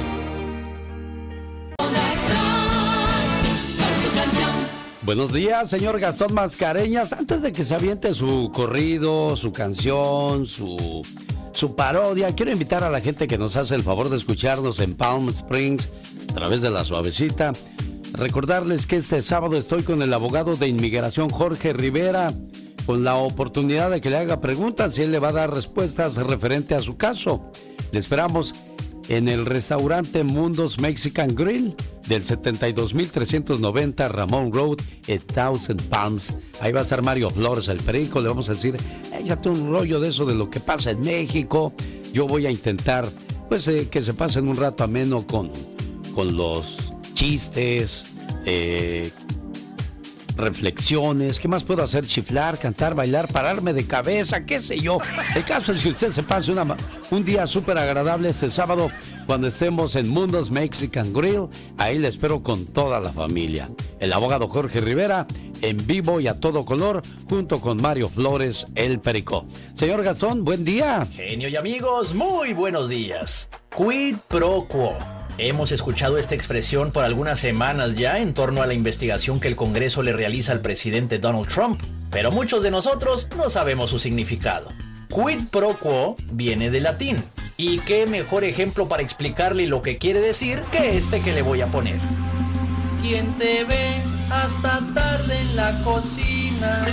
Buenos días, señor Gastón Mascareñas. Antes de que se aviente su corrido, su canción, su, su parodia, quiero invitar a la gente que nos hace el favor de escucharnos en Palm Springs a través de La Suavecita. Recordarles que este sábado estoy con el abogado de inmigración Jorge Rivera, con la oportunidad de que le haga preguntas y él le va a dar respuestas referente a su caso. Le esperamos en el restaurante Mundos Mexican Grill del setenta y dos mil trescientos noventa Ramón Road en Thousand Palms. Ahí va a estar Mario Flores, el Perico. Le vamos a decir, échate un rollo de eso, de lo que pasa en México. Yo voy a intentar, pues, eh, que se pasen un rato ameno con, con los chistes, eh, reflexiones. ¿Qué más puedo hacer? Chiflar, cantar, bailar, pararme de cabeza, qué sé yo. El caso es que usted se pase una, un día súper agradable este sábado cuando estemos en Mundos Mexican Grill. Ahí le espero con toda la familia. El abogado Jorge Rivera en vivo y a todo color junto con Mario Flores, el Perico. Señor Gastón, buen día. Genio y amigos, muy buenos días. Quid pro quo. Hemos escuchado esta expresión por algunas semanas ya en torno a la investigación que el Congreso le realiza al presidente Donald Trump, pero muchos de nosotros no sabemos su significado. Quid pro quo viene del latín, y qué mejor ejemplo para explicarle lo que quiere decir que este que le voy a poner. ¿Quién te ve hasta tarde en la cocina?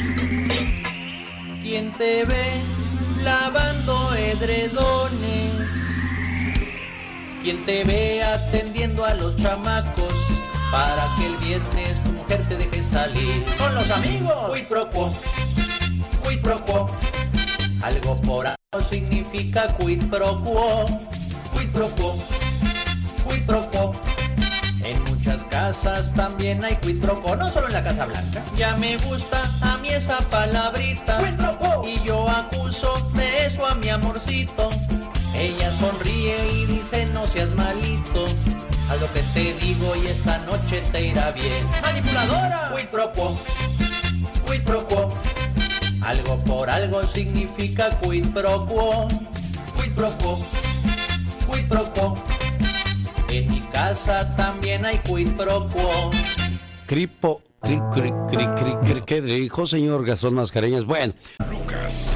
¿Quién te ve lavando edredones? ¿Quién te ve atendiendo a los chamacos para que el viernes tu mujer te deje salir con los amigos? Quid pro quo, quid pro quo. Algo por algo significa quid pro quo, quid pro quo, quid pro quo. En muchas casas también hay quid pro quo, no solo en la Casa Blanca. Ya me gusta a mí esa palabrita, quid pro quo. Y yo acuso de eso a mi amorcito. Ella sonríe y dice no seas malito, haz lo que te digo y esta noche te irá bien. Manipuladora. Quid pro quo, quid pro quo. Algo por algo significa quid pro quo, quid pro quo, quid pro quo. En mi casa también hay quid pro quo. Cripo, cri, cri, cri, cri, cri, ¿qué dijo, señor Gastón Mascareñas? Bueno. Lucas,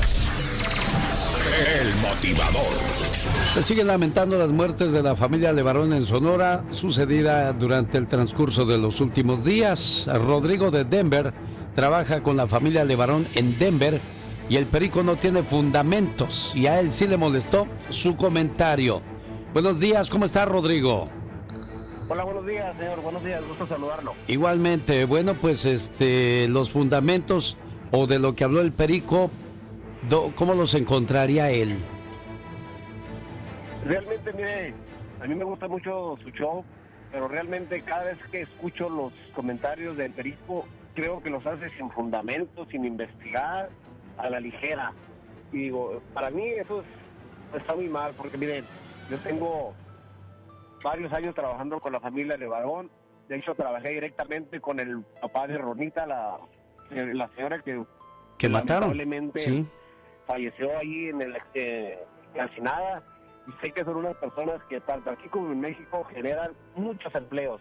el motivador. Se siguen lamentando las muertes de la familia Levarón en Sonora, sucedida durante el transcurso de los últimos días. Rodrigo de Denver trabaja con la familia Levarón en Denver y el Perico no tiene fundamentos y a él sí le molestó su comentario. Buenos días, ¿cómo está, Rodrigo? Hola, buenos días, señor, buenos días, gusto saludarlo. Igualmente, bueno, pues este, los fundamentos o de lo que habló el Perico, ¿cómo los encontraría él? Realmente, mire, a mí me gusta mucho su show, pero realmente cada vez que escucho los comentarios del Perico, creo que los hace sin fundamento, sin investigar, a la ligera. Y digo, para mí eso es, está muy mal, porque miren, yo tengo varios años trabajando con la familia Levarón. De hecho, trabajé directamente con el papá de Ronita, la, la señora que, que mataron. Lamentablemente sí. falleció allí en el eh, Encinada. Y sé que son unas personas que tanto aquí como en México generan muchos empleos.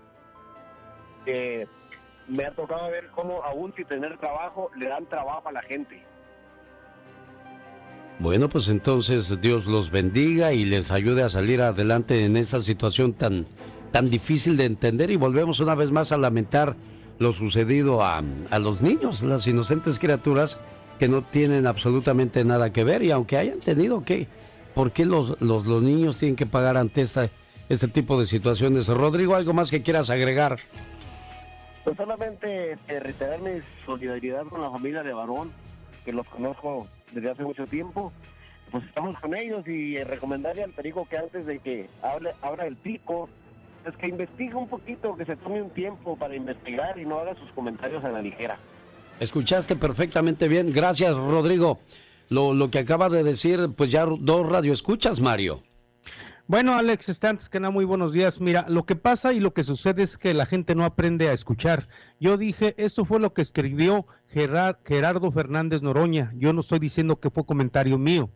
Eh, me ha tocado ver cómo aún sin tener trabajo le dan trabajo a la gente. Bueno, pues entonces Dios los bendiga y les ayude a salir adelante en esa situación tan, tan difícil de entender, y volvemos una vez más a lamentar lo sucedido a, a los niños, las inocentes criaturas que no tienen absolutamente nada que ver, y aunque hayan tenido que... ¿Por qué los, los, los niños tienen que pagar ante esta, este tipo de situaciones? Rodrigo, ¿algo más que quieras agregar? Pues solamente eh, reiterar mi solidaridad con la familia de Varón, que los conozco desde hace mucho tiempo. Pues estamos con ellos y eh, recomendarle al Perico que antes de que hable, abra el pico, es que investigue un poquito, que se tome un tiempo para investigar y no haga sus comentarios a la ligera. Escuchaste perfectamente bien. Gracias, Rodrigo. Lo, lo que acaba de decir, pues ya dos radioescuchas, Mario. Bueno, Alex, este, antes que nada, muy buenos días. Mira, lo que pasa y lo que sucede es que la gente no aprende a escuchar. Yo dije, esto fue lo que escribió Gerard, Gerardo Fernández Noroña. Yo no estoy diciendo que fue comentario mío.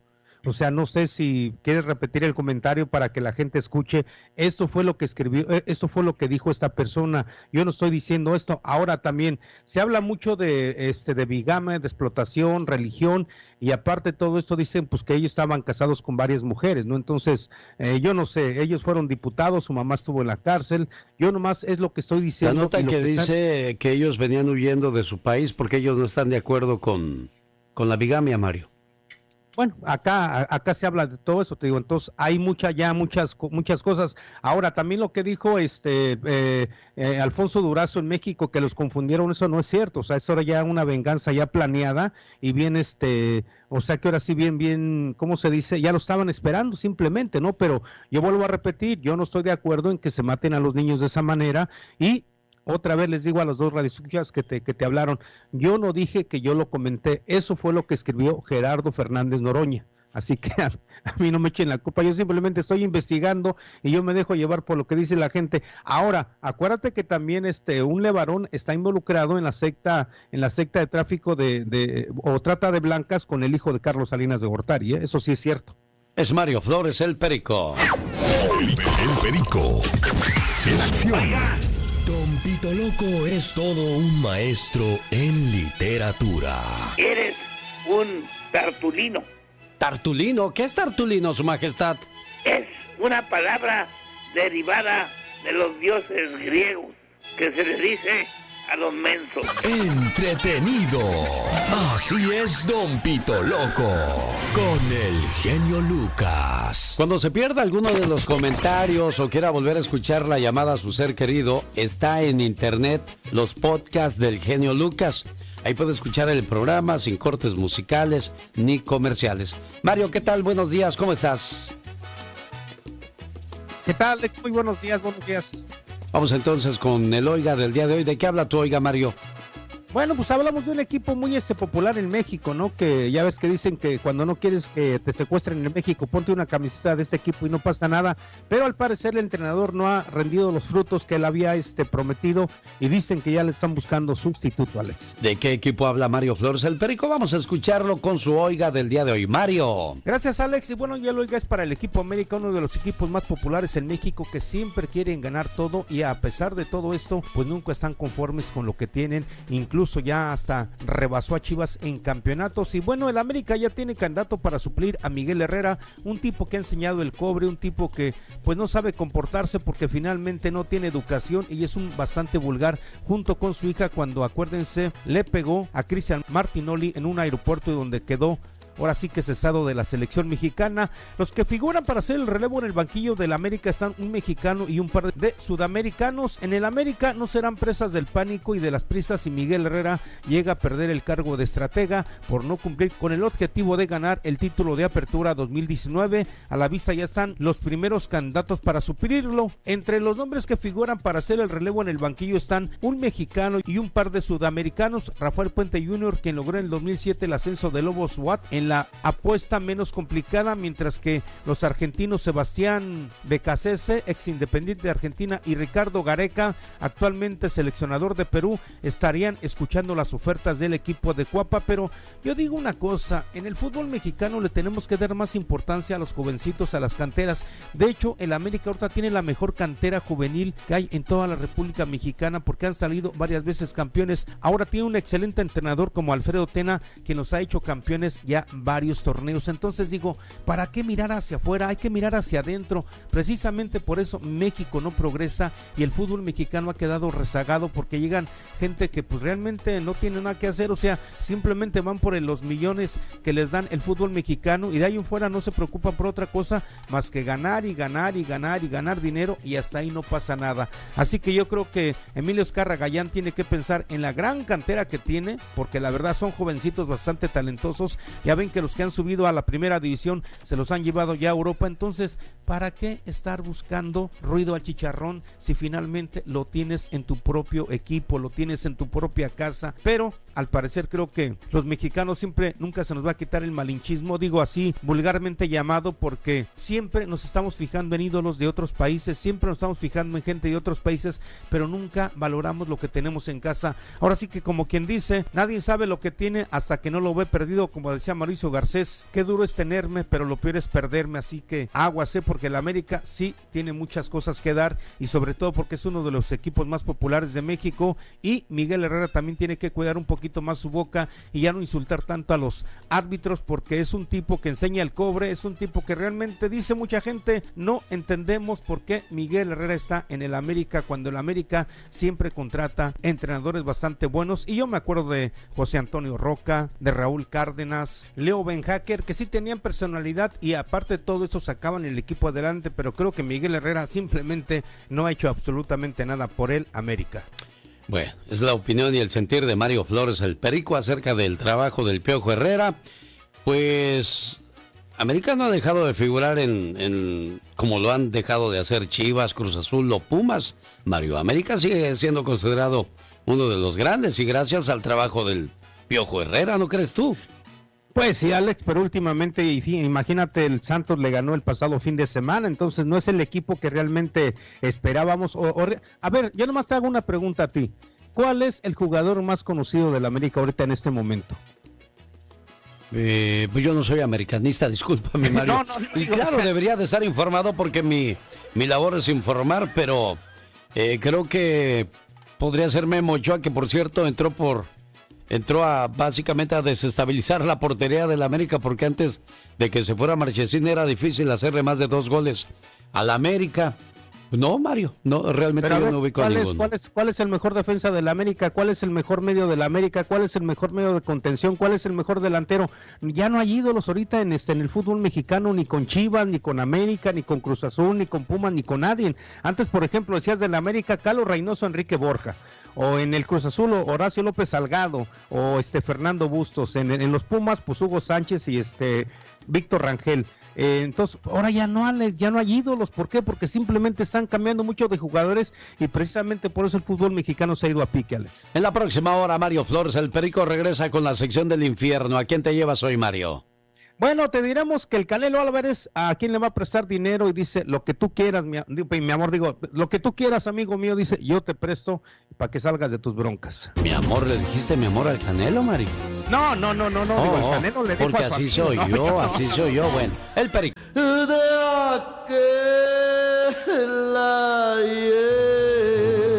O sea, no sé si quieres repetir el comentario para que la gente escuche. Esto fue lo que escribió, esto fue lo que dijo esta persona. Yo no estoy diciendo esto. Ahora también se habla mucho de este de bigamia, de explotación, religión, y aparte de todo esto dicen pues que ellos estaban casados con varias mujeres, ¿no? Entonces, eh, yo no sé, ellos fueron diputados, su mamá estuvo en la cárcel. Yo nomás es lo que estoy diciendo. La nota que, que dice están... que ellos venían huyendo de su país porque ellos no están de acuerdo con, con la bigamia, Mario. Bueno, acá acá se habla de todo eso, te digo, entonces hay mucha ya muchas muchas cosas. Ahora también lo que dijo este eh, eh, Alfonso Durazo en México, que los confundieron, eso no es cierto, o sea, eso era ya una venganza ya planeada y bien este, o sea que ahora sí bien bien, ¿cómo se dice? Ya lo estaban esperando simplemente, ¿no? Pero yo vuelvo a repetir, yo no estoy de acuerdo en que se maten a los niños de esa manera. Y otra vez les digo a los dos radioescuchas que te, que te hablaron, yo no dije que yo lo comenté, eso fue lo que escribió Gerardo Fernández Noroña, así que a, a mí no me echen la culpa, yo simplemente estoy investigando y yo me dejo llevar por lo que dice la gente. Ahora, acuérdate que también este un levarón está involucrado en la secta, en la secta de tráfico de, de o trata de blancas con el hijo de Carlos Salinas de Gortari, ¿eh? Eso sí es cierto. Es Mario Flores, el Perico. El, el Perico, en acción. Don Pito Loco es todo un maestro en literatura. Eres un tartulino. ¿Tartulino? ¿Qué es tartulino, su majestad? Es una palabra derivada de los dioses griegos que se le dice a los mensos. Entretenido. Así es, Don Pito Loco, con el genio Lucas. Cuando se pierda alguno de los comentarios o quiera volver a escuchar la llamada a su ser querido, está en internet los podcasts del genio Lucas. Ahí puede escuchar el programa sin cortes musicales ni comerciales. Mario, ¿qué tal? Buenos días, ¿cómo estás? ¿Qué tal, Alex? Muy buenos días, buenos días. Vamos entonces con el Oiga del día de hoy. ¿De qué habla tu Oiga, Mario? Bueno, pues hablamos de un equipo muy este popular en México, ¿no? Que ya ves que dicen que cuando no quieres que te secuestren en México, ponte una camiseta de este equipo y no pasa nada. Pero al parecer el entrenador no ha rendido los frutos que él había este, prometido y dicen que ya le están buscando sustituto, Alex. ¿De qué equipo habla Mario Flores el Perico? Vamos a escucharlo con su Oiga del día de hoy. Mario. Gracias, Alex. Y bueno, ya el Oiga es para el equipo América, uno de los equipos más populares en México que siempre quieren ganar todo y a pesar de todo esto, pues nunca están conformes con lo que tienen, incluso ya hasta rebasó a Chivas en campeonatos. Y bueno, el América ya tiene candidato para suplir a Miguel Herrera, un tipo que ha enseñado el cobre, un tipo que pues no sabe comportarse porque finalmente no tiene educación y es un bastante vulgar, junto con su hija cuando, acuérdense, le pegó a Cristian Martinoli en un aeropuerto donde quedó ahora sí que cesado de la selección mexicana. Los que figuran para hacer el relevo en el banquillo del América están un mexicano y un par de sudamericanos. En el América no serán presas del pánico y de las prisas y Miguel Herrera llega a perder el cargo de estratega por no cumplir con el objetivo de ganar el título de apertura dos mil diecinueve. A la vista ya están los primeros candidatos para suplirlo. Entre los nombres que figuran para hacer el relevo en el banquillo están un mexicano y un par de sudamericanos. Rafael Puente junior, quien logró en el dos mil siete el ascenso de Lobos S W A T en la apuesta menos complicada, mientras que los argentinos Sebastián Becasese, ex Independiente de Argentina, y Ricardo Gareca, actualmente seleccionador de Perú, estarían escuchando las ofertas del equipo de Cuapa. Pero yo digo una cosa, en el fútbol mexicano le tenemos que dar más importancia a los jovencitos, a las canteras. De hecho, el América ahorita tiene la mejor cantera juvenil que hay en toda la República Mexicana porque han salido varias veces campeones. Ahora tiene un excelente entrenador como Alfredo Tena, que nos ha hecho campeones ya varios torneos. Entonces digo, ¿para qué mirar hacia afuera? Hay que mirar hacia adentro. Precisamente por eso México no progresa y el fútbol mexicano ha quedado rezagado, porque llegan gente que pues realmente no tiene nada que hacer, o sea, simplemente van por los millones que les dan el fútbol mexicano y de ahí en fuera no se preocupan por otra cosa más que ganar y ganar y ganar y ganar dinero, y hasta ahí no pasa nada. Así que yo creo que Emilio Azcarra Gallán tiene que pensar en la gran cantera que tiene, porque la verdad son jovencitos bastante talentosos. Ya ven que los que han subido a la primera división se los han llevado ya a Europa. Entonces, ¿para qué estar buscando ruido al chicharrón si finalmente lo tienes en tu propio equipo, lo tienes en tu propia casa? Pero al parecer creo que los mexicanos siempre, nunca se nos va a quitar el malinchismo, digo así vulgarmente llamado, porque siempre nos estamos fijando en ídolos de otros países, siempre nos estamos fijando en gente de otros países, pero nunca valoramos lo que tenemos en casa. Ahora sí que, como quien dice, nadie sabe lo que tiene hasta que no lo ve perdido, como decía Mauricio Garcés. Qué duro es tenerme, pero lo peor es perderme, así que aguas, ¿eh? Porque el América sí tiene muchas cosas que dar, y sobre todo porque es uno de los equipos más populares de México, y Miguel Herrera también tiene que cuidar un poquito más su boca y ya no insultar tanto a los árbitros, porque es un tipo que enseña el cobre, es un tipo que realmente, dice mucha gente, no entendemos por qué Miguel Herrera está en el América, cuando el América siempre contrata entrenadores bastante buenos. Y yo me acuerdo de José Antonio Roca, de Raúl Cárdenas, Leo Benhacker, que sí tenían personalidad y aparte de todo eso sacaban el equipo adelante, pero creo que Miguel Herrera simplemente no ha hecho absolutamente nada por el América. Bueno, es la opinión y el sentir de Mario Flores, el Perico, acerca del trabajo del Piojo Herrera. Pues América no ha dejado de figurar en, en como lo han dejado de hacer Chivas, Cruz Azul o Pumas. Mario, América sigue siendo considerado uno de los grandes y gracias al trabajo del Piojo Herrera, ¿no crees tú? Pues sí, Alex, pero últimamente, imagínate, el Santos le ganó el pasado fin de semana, entonces no es el equipo que realmente esperábamos. O, o, a ver, yo nomás te hago una pregunta a ti. ¿Cuál es el jugador más conocido del América ahorita en este momento? Eh, pues yo no soy americanista, discúlpame, Mario. no, no, no, y claro, o sea... debería de estar informado porque mi, mi labor es informar, pero eh, creo que podría ser Memo Ochoa, que por cierto entró por... entró a básicamente a desestabilizar la portería del América, porque antes de que se fuera Marchesín era difícil hacerle más de dos goles al América. No, Mario, no, realmente yo ver, no ubico a ninguno. ¿cuál es, ¿Cuál es el mejor defensa del América? ¿Cuál es el mejor medio del América? ¿Cuál es el mejor medio de contención? ¿Cuál es el mejor delantero? Ya no hay ídolos ahorita en este en el fútbol mexicano, ni con Chivas, ni con América, ni con Cruz Azul, ni con Pumas, ni con nadie. Antes, por ejemplo, decías del América, Carlos Reynoso, Enrique Borja. O en el Cruz Azul, Horacio López Salgado, o este Fernando Bustos. En, en los Pumas, pues Hugo Sánchez y este Víctor Rangel. Eh, entonces, ahora ya no, hay, ya no hay ídolos. ¿Por qué? Porque simplemente están cambiando mucho de jugadores y precisamente por eso el fútbol mexicano se ha ido a pique, Alex. En la próxima hora, Mario Flores, el Perico, regresa con la sección del infierno. ¿A quién te llevas hoy, Mario? Bueno, te diremos que el Canelo Álvarez a quien le va a prestar dinero y dice lo que tú quieras, mi, mi amor, digo, lo que tú quieras, amigo mío, dice, yo te presto para que salgas de tus broncas. Mi amor, ¿le dijiste mi amor al Canelo, Mario? No, no, no, no, no, oh, digo, el Canelo le dijo porque a su así amigo, soy no, yo, no, así no. soy yo, bueno, el Perico. De aquel ayer.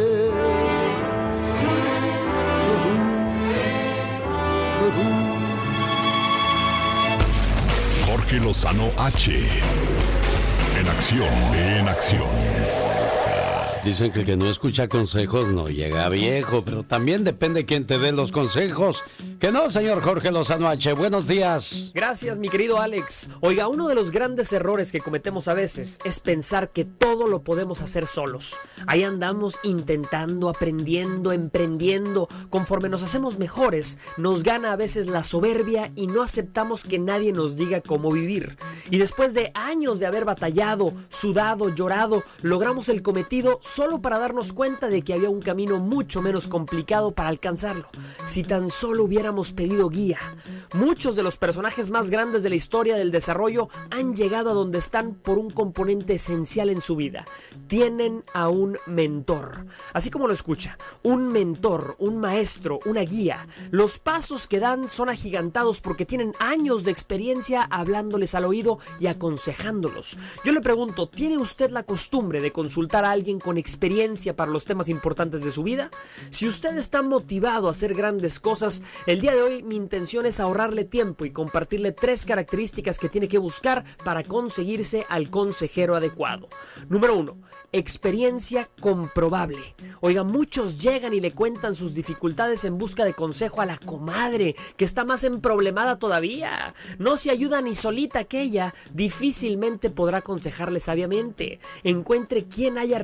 Jorge Lozano H. En acción, en acción. Dicen que el que no escucha consejos no llega a viejo, pero también depende quién te dé los consejos. Que no, señor Jorge Lozano H. Buenos días. Gracias, mi querido Alex. Oiga, uno de los grandes errores que cometemos a veces es pensar que todo lo podemos hacer solos. Ahí andamos intentando, aprendiendo, emprendiendo. Conforme nos hacemos mejores, nos gana a veces la soberbia y no aceptamos que nadie nos diga cómo vivir. Y después de años de haber batallado, sudado, llorado, logramos el cometido solo para darnos cuenta de que había un camino mucho menos complicado para alcanzarlo. Si tan solo hubiéramos pedido guía. Muchos de los personajes más grandes de la historia del desarrollo han llegado a donde están por un componente esencial en su vida. Tienen a un mentor. Así como lo escucha, un mentor, un maestro, una guía. Los pasos que dan son agigantados porque tienen años de experiencia hablándoles al oído y aconsejándolos. Yo le pregunto, ¿tiene usted la costumbre de consultar a alguien con experiencia para los temas importantes de su vida? Si usted está motivado a hacer grandes cosas, el día de hoy mi intención es ahorrarle tiempo y compartirle tres características que tiene que buscar para conseguirse al consejero adecuado. Número uno, experiencia comprobable. Oiga, muchos llegan y le cuentan sus dificultades en busca de consejo a la comadre, que está más emproblemada todavía. No se ayuda ni solita aquella, difícilmente podrá aconsejarle sabiamente. Encuentre quien haya recorrido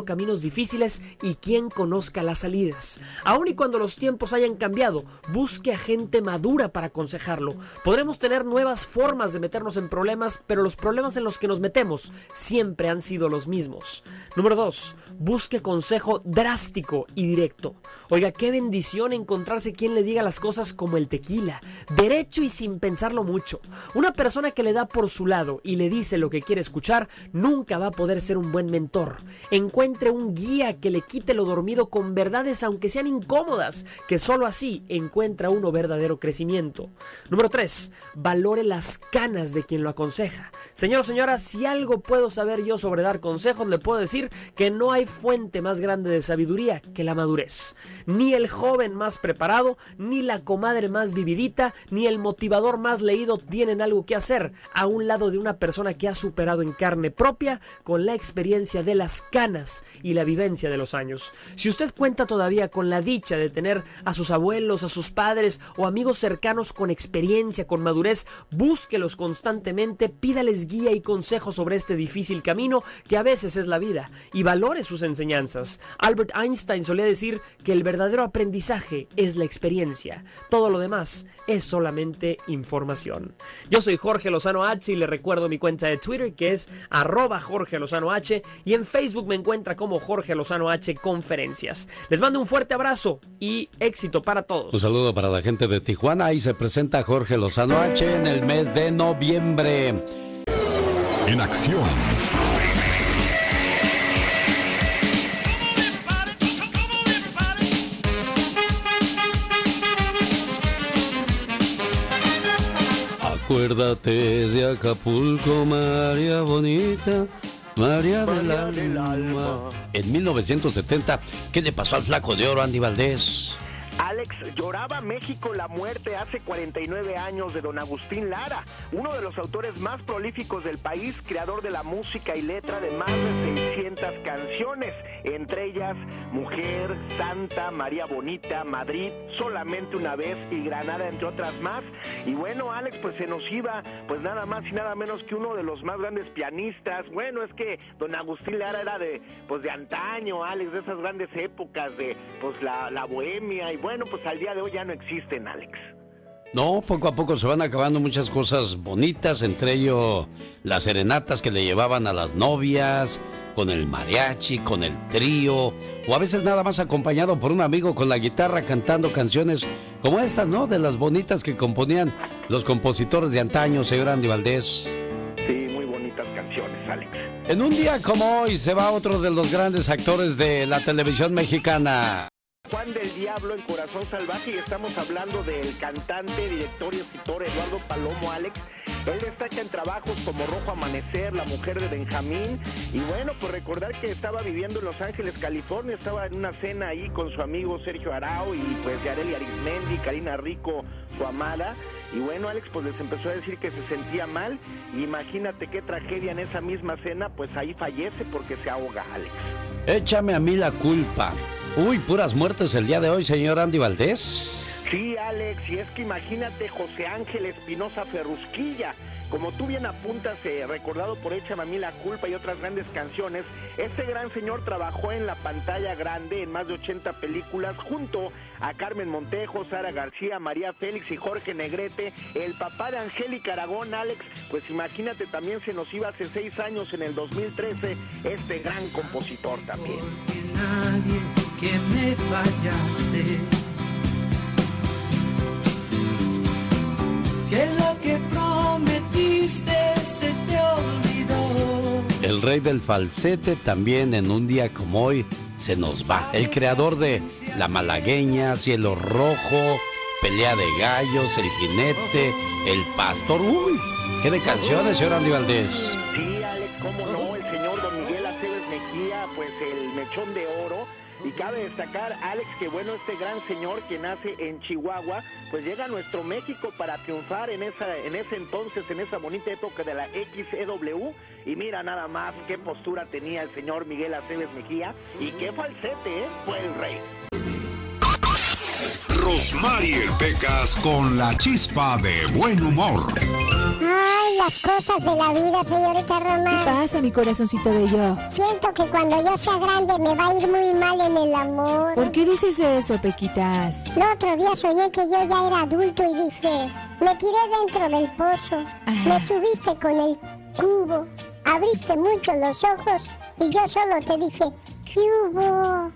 recorrido caminos difíciles y quien conozca las salidas. Aun y cuando los tiempos hayan cambiado, busque a gente madura para aconsejarlo. Podremos tener nuevas formas de meternos en problemas, pero los problemas en los que nos metemos siempre han sido los mismos. Número dos, busque consejo drástico y directo. Oiga, qué bendición encontrarse quien le diga las cosas como el tequila, derecho y sin pensarlo mucho. Una persona que le da por su lado y le dice lo que quiere escuchar, nunca va a poder ser un buen mentor. Encuentre un guía que le quite lo dormido con verdades aunque sean incómodas, que solo así encuentra uno verdadero crecimiento. Número tres, valore las canas de quien lo aconseja. Señor o señora, si algo puedo saber yo sobre dar consejos, le puedo decir que no hay fuente más grande de sabiduría que la madurez. Ni el joven más preparado, ni la comadre más vividita, ni el motivador más leído tienen algo que hacer a un lado de una persona que ha superado en carne propia con la experiencia de las canas y la vivencia de los años. Si usted cuenta todavía con la dicha de tener a sus abuelos, a sus padres o amigos cercanos con experiencia, con madurez, búsquelos constantemente, pídales guía y consejo sobre este difícil camino que a veces es la vida, y valore sus enseñanzas. Albert Einstein solía decir que el verdadero aprendizaje es la experiencia. Todo lo demás es solamente información. Yo soy Jorge Lozano H y le recuerdo mi cuenta de Twitter, que es arroba Jorge Lozano H, y en Facebook me encuentra como Jorge Lozano H Conferencias. Les mando un fuerte abrazo y éxito para todos. Un saludo para la gente de Tijuana. Ahí se presenta Jorge Lozano H en el mes de noviembre. En acción. Acuérdate de Acapulco, María bonita, María, María del, del alma. alma. En mil novecientos setenta, ¿qué le pasó al Flaco de Oro, Andy Valdés? Alex, lloraba México la muerte hace cuarenta y nueve años de don Agustín Lara, uno de los autores más prolíficos del país, creador de la música y letra de más de seiscientas canciones, entre ellas Mujer, Santa, María Bonita, Madrid, Solamente una vez y Granada, entre otras más. Y bueno, Alex, pues se nos iba pues nada más y nada menos que uno de los más grandes pianistas. Bueno, es que don Agustín Lara era de pues de antaño, Alex, de esas grandes épocas de pues la, la bohemia, y bueno, pues al día de hoy ya no existen, Alex. No, poco a poco se van acabando muchas cosas bonitas, entre ello las serenatas que le llevaban a las novias, con el mariachi, con el trío, o a veces nada más acompañado por un amigo con la guitarra cantando canciones como estas, ¿no? De las bonitas que componían los compositores de antaño, señor Andy Valdés. Sí, muy bonitas canciones, Alex. En un día como hoy se va otro de los grandes actores de la televisión mexicana. Juan del Diablo en Corazón Salvaje, y estamos hablando del cantante, director y escritor Eduardo Palomo, Alex. Él destaca en trabajos como Rojo Amanecer, La Mujer de Benjamín, y bueno, pues recordar que estaba viviendo en Los Ángeles, California, estaba en una cena ahí con su amigo Sergio Arau y pues Yareli Arismendi, Karina Rico, su amada, y bueno, Alex pues les empezó a decir que se sentía mal, y imagínate qué tragedia en esa misma cena, pues ahí fallece porque se ahoga, Alex. Échame a mí la culpa. Uy, puras muertes el día de hoy, señor Andy Valdés. Sí, Alex, y es que imagínate José Ángel Espinosa Ferrusquilla, como tú bien apuntas, eh, recordado por Échame a mí la culpa y otras grandes canciones. Este gran señor trabajó en la pantalla grande en más de ochenta películas junto a Carmen Montejo, Sara García, María Félix y Jorge Negrete, el papá de Angélica Aragón, Alex. Pues imagínate, también se nos iba hace seis años, en el dos mil trece, este gran compositor también. Porque nadie que me fallaste, que lo que prometiste se te olvidó. El rey del falsete también en un día como hoy se nos va. El creador de La Malagueña, Cielo Rojo, Pelea de Gallos, El Jinete, El Pastor. Uy, qué de canciones, señor Andy Valdés. Sí, Alex, cómo no, el señor Don Miguel Aceves Mejía, pues el mechón de oro. Y cabe destacar, Alex, que bueno, este gran señor que nace en Chihuahua, pues llega a nuestro México para triunfar en esa, en ese entonces, en esa bonita época de la X E W. Y mira nada más qué postura tenía el señor Miguel Aceves Mejía y qué falsete, ¿eh? Fue el rey. Rosmarie Pecas con la chispa de buen humor. Ay, las cosas de la vida, señorita Román. ¿Qué pasa, mi corazoncito bello? Siento que cuando yo sea grande me va a ir muy mal en el amor. ¿Por qué dices eso, Pequitas? El otro día soñé que yo ya era adulto y dije, me tiré dentro del pozo, ajá, me subiste con el cubo, abriste mucho los ojos y yo solo te dije, ¿qué hubo?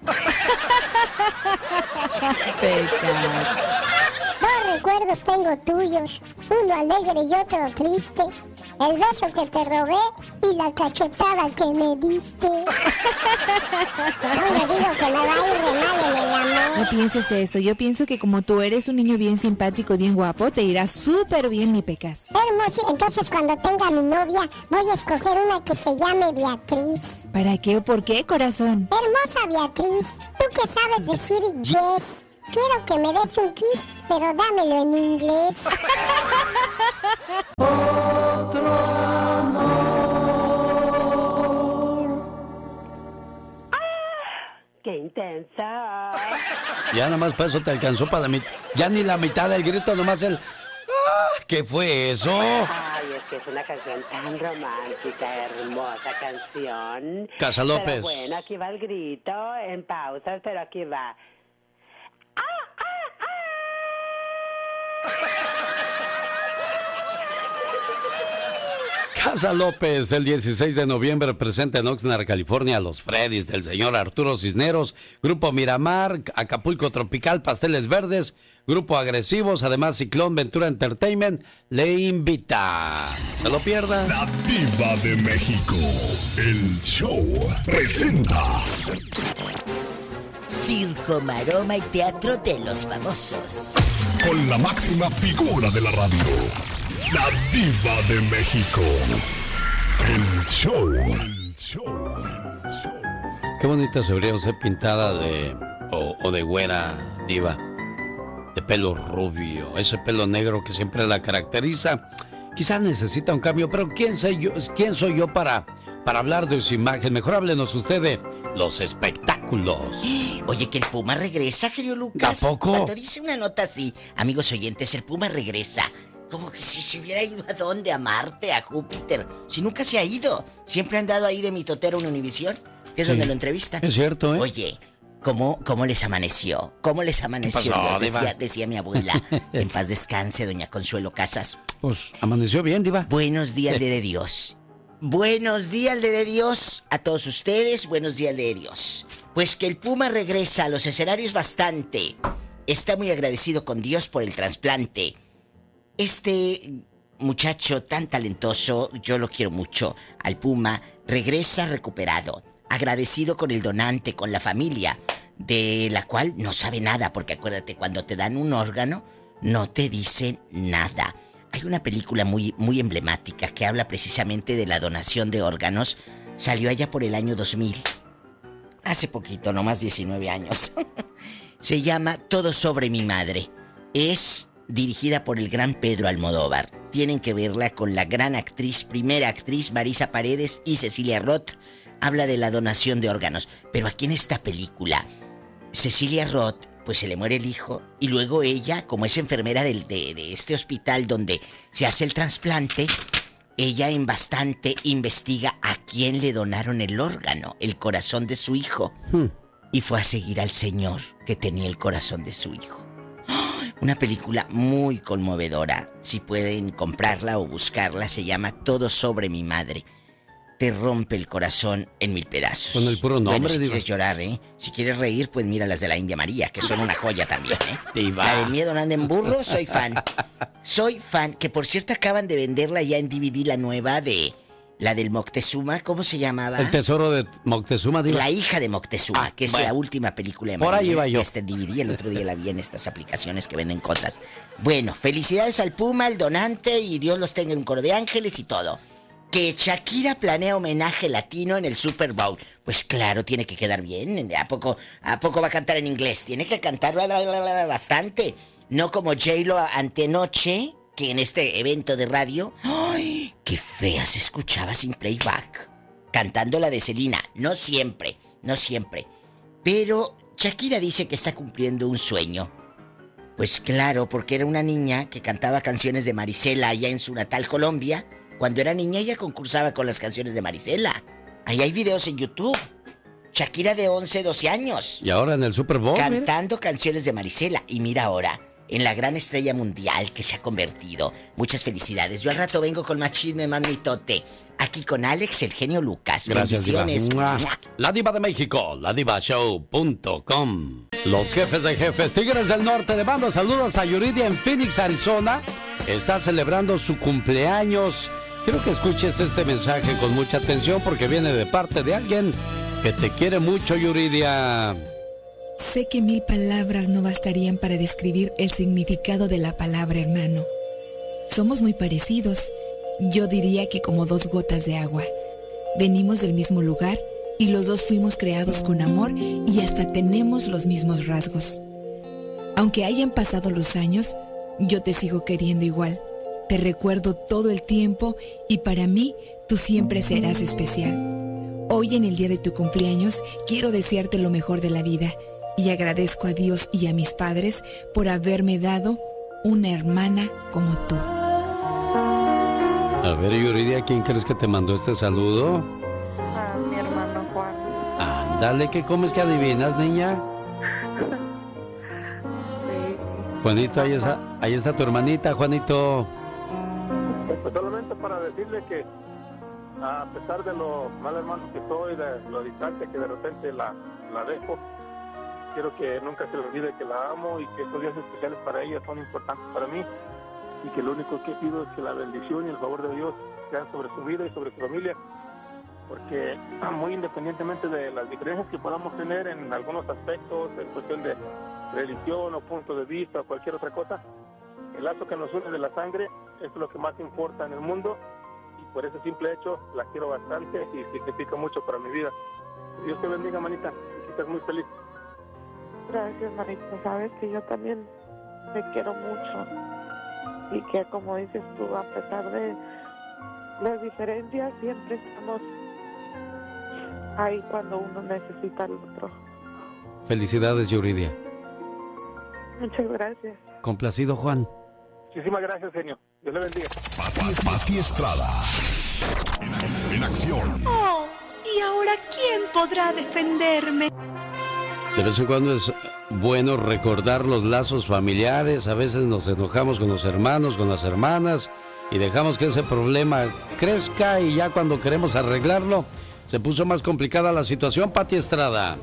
Pecas. Dos recuerdos tengo tuyos, uno alegre y otro triste. El beso que te robé y la cachetada que me diste. No le digo que me va a ir re mal en el amor. No pienses eso, yo pienso que como tú eres un niño bien simpático y bien guapo, te irá súper bien, mi Pecas. Hermoso, entonces cuando tenga mi novia, voy a escoger una que se llame Beatriz. ¿Para qué o por qué, corazón? Hermosa Beatriz, tú que sabes decir yes. Quiero que me des un kiss, pero dámelo en inglés. Otro amor. ¡Ah! ¡Qué intensa! Ya nada más para eso te alcanzó para la mitad. Ya ni la mitad del grito, nomás el... ¡Ah! ¿Qué fue eso? Ay, es que es una canción tan romántica, hermosa canción. Casa López. Pero bueno, aquí va el grito, en pausas, pero aquí va. Casa López, el dieciséis de noviembre, presenta en Oxnard, California, Los Freddys del señor Arturo Cisneros, Grupo Miramar, Acapulco Tropical, Pasteles Verdes, Grupo Agresivos, además Ciclón Ventura Entertainment le invita. ¿Se lo pierda? La Diva de México, el show, presenta Circo, maroma y teatro de los famosos. Con la máxima figura de la radio, la Diva de México. El show. El show. Qué bonita se vería usted pintada de... O, o de güera, Diva. De pelo rubio. Ese pelo negro que siempre la caracteriza. Quizás necesita un cambio, pero ¿quién soy yo, quién soy yo para, para hablar de su imagen? Mejor háblenos usted de los espectáculos. Oye, que el Puma regresa, genio Lucas. ¿A poco? Cuando dice una nota así, amigos oyentes, el Puma regresa. Como que si se hubiera ido a dónde, a Marte, a Júpiter. Si nunca se ha ido. Siempre han dado ahí de mitotero en Univisión, que es sí, donde lo entrevistan. Es cierto, ¿eh? Oye, ¿cómo, cómo les amaneció? ¿Cómo les amaneció? pasó, Dios, Diva? decía, decía mi abuela. En paz descanse, doña Consuelo Casas. Pues amaneció bien, Diva. Buenos días, de Dios. Buenos días, de Dios, a todos ustedes. Buenos días, de Dios. Pues que el Puma regresa a los escenarios bastante. Está muy agradecido con Dios por el trasplante. Este muchacho tan talentoso, yo lo quiero mucho, al Puma, regresa recuperado, agradecido con el donante, con la familia, de la cual no sabe nada, porque acuérdate, cuando te dan un órgano, no te dicen nada. Hay una película muy, muy emblemática que habla precisamente de la donación de órganos. Salió allá por el año dos mil. Hace poquito, nomás diecinueve años. Se llama Todo sobre mi madre. Es dirigida por el gran Pedro Almodóvar. Tienen que verla con la gran actriz, primera actriz, Marisa Paredes y Cecilia Roth. Habla de la donación de órganos. Pero aquí en esta película, Cecilia Roth, pues se le muere el hijo, y luego ella, como es enfermera del, de, de este hospital donde se hace el trasplante, ella en bastante investiga a quién le donaron el órgano, el corazón de su hijo. Hmm. Y fue a seguir al señor que tenía el corazón de su hijo. Una película muy conmovedora. Si pueden comprarla o buscarla, se llama Todo sobre mi madre. Te rompe el corazón en mil pedazos. Con el puro nombre, bueno, si Diva. quieres llorar, ¿eh? Si quieres reír, pues mira las de la India María, que son una joya también, ¿eh? Diva. La del miedo no anda en burro, soy fan. Soy fan, que por cierto acaban de venderla ya en D V D, la nueva de... La del Moctezuma, ¿cómo se llamaba? El tesoro de Moctezuma, Diva. La hija de Moctezuma, Ah, que es bueno. la última película de Por ahí iba yo. Este D V D, el otro día la vi en estas aplicaciones que venden cosas. Bueno, felicidades al Puma, al donante, y Dios los tenga en un coro de ángeles y todo. Que Shakira planea homenaje latino en el Super Bowl. Pues claro, tiene que quedar bien. ¿A poco, a poco va a cantar en inglés? Tiene que cantar bastante. No como J-Lo antenoche, que en este evento de radio... ¡Ay! ¡Qué fea se escuchaba sin playback! Cantando la de Selena. No siempre, no siempre. Pero Shakira dice que está cumpliendo un sueño. Pues claro, porque era una niña que cantaba canciones de Marisela allá en su natal Colombia. Cuando era niña ella concursaba con las canciones de Marisela. Ahí hay videos en YouTube. Shakira de once, doce años. Y ahora en el Super Bowl, cantando mira. canciones de Marisela. Y mira ahora, en la gran estrella mundial que se ha convertido. Muchas felicidades. Yo al rato vengo con más chisme, más mitote. Aquí con Alex, el genio Lucas. Gracias, bendiciones. Diva. La Diva de México, la diva show punto com. Los jefes de jefes, Tigres del Norte, le mando saludos a Yuridia en Phoenix, Arizona. Está celebrando su cumpleaños. Quiero que escuches este mensaje con mucha atención porque viene de parte de alguien que te quiere mucho, Yuridia. Sé que mil palabras no bastarían para describir el significado de la palabra hermano. Somos muy parecidos. Yo diría que como dos gotas de agua. Venimos del mismo lugar y los dos fuimos creados con amor y hasta tenemos los mismos rasgos. Aunque hayan pasado los años, yo te sigo queriendo igual. Te recuerdo todo el tiempo y para mí tú siempre serás especial. Hoy en el día de tu cumpleaños quiero desearte lo mejor de la vida y agradezco a Dios y a mis padres por haberme dado una hermana como tú. A ver, Yuridia, ¿quién crees que te mandó este saludo? A mi hermano Juan. Ándale, ¿qué comes que adivinas, niña? Sí. Juanito, ahí está, ahí está tu hermanita, Juanito. Pues solamente para decirle que a pesar de lo mal hermano que soy, de lo distante que de repente la, la dejo, quiero que nunca se le olvide que la amo y que estos días especiales para ella son importantes para mí y que lo único que pido es que la bendición y el favor de Dios sean sobre su vida y sobre su familia, porque muy independientemente de las diferencias que podamos tener en algunos aspectos, en cuestión de religión o punto de vista o cualquier otra cosa, el lazo que nos une de la sangre es lo que más importa en el mundo. Por ese simple hecho, la quiero bastante y significa mucho para mi vida. Dios te bendiga, manita, y que estés muy feliz. Gracias, manita. Sabes que yo también te quiero mucho. Y que, como dices tú, a pesar de las diferencias, siempre estamos ahí cuando uno necesita al otro. Felicidades, Yuridia. Muchas gracias. Complacido, Juan. Muchísimas gracias, genio. Dios le bendiga. Pati, Pati Estrada. En, en acción. Oh, ¿y ahora quién podrá defenderme? De vez en cuando es bueno recordar los lazos familiares. A veces nos enojamos con los hermanos, con las hermanas y dejamos que ese problema crezca y ya cuando queremos arreglarlo se puso más complicada la situación. Pati Estrada.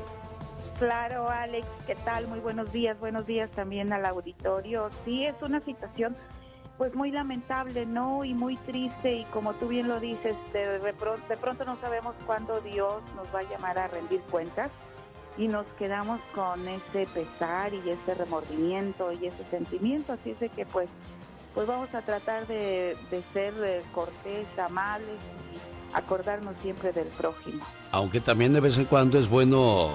Claro, Alex, ¿qué tal? Muy buenos días, buenos días también al auditorio. Sí, es una situación pues muy lamentable, ¿no? Y muy triste, y como tú bien lo dices, de, de, pronto, de pronto no sabemos cuándo Dios nos va a llamar a rendir cuentas y nos quedamos con ese pesar y ese remordimiento y ese sentimiento, así es de que pues, pues vamos a tratar de, de ser eh, cortés, amables y acordarnos siempre del prójimo. Aunque también de vez en cuando es bueno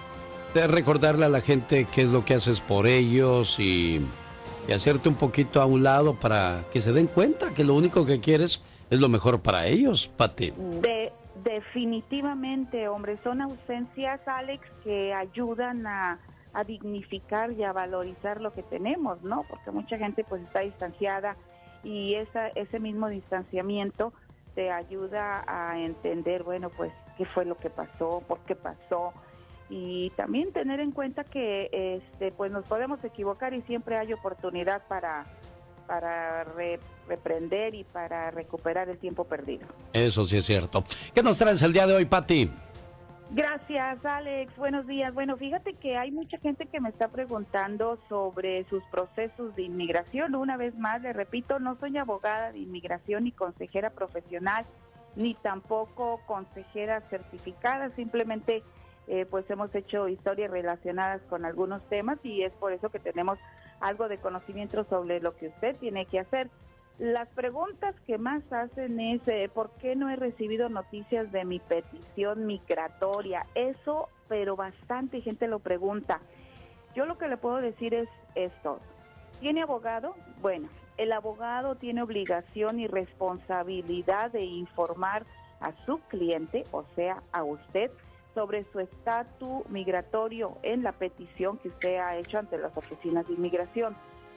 de recordarle a la gente qué es lo que haces por ellos y, y hacerte un poquito a un lado para que se den cuenta que lo único que quieres es lo mejor para ellos, Pati. De, definitivamente, hombre, son ausencias, Alex, que ayudan a, a dignificar y a valorizar lo que tenemos, ¿no? Porque mucha gente pues está distanciada y esa, ese mismo distanciamiento te ayuda a entender, bueno, pues qué fue lo que pasó, por qué pasó. Y también tener en cuenta que este pues nos podemos equivocar y siempre hay oportunidad para para re, reprender y para recuperar el tiempo perdido. Eso sí es cierto. ¿Qué nos traes el día de hoy, Pati? Gracias, Alex. Buenos días. Bueno, fíjate que hay mucha gente que me está preguntando sobre sus procesos de inmigración. Una vez más, le repito, no soy abogada de inmigración ni consejera profesional, ni tampoco consejera certificada, simplemente Eh, pues hemos hecho historias relacionadas con algunos temas y es por eso que tenemos algo de conocimiento sobre lo que usted tiene que hacer. Las preguntas que más hacen es eh, ¿por qué no he recibido noticias de mi petición migratoria? Eso, pero bastante gente lo pregunta. Yo lo que le puedo decir es esto. ¿Tiene abogado? Bueno, el abogado tiene obligación y responsabilidad de informar a su cliente, o sea, a usted, sobre su estatus migratorio en la petición que usted ha hecho ante las oficinas de inmigración.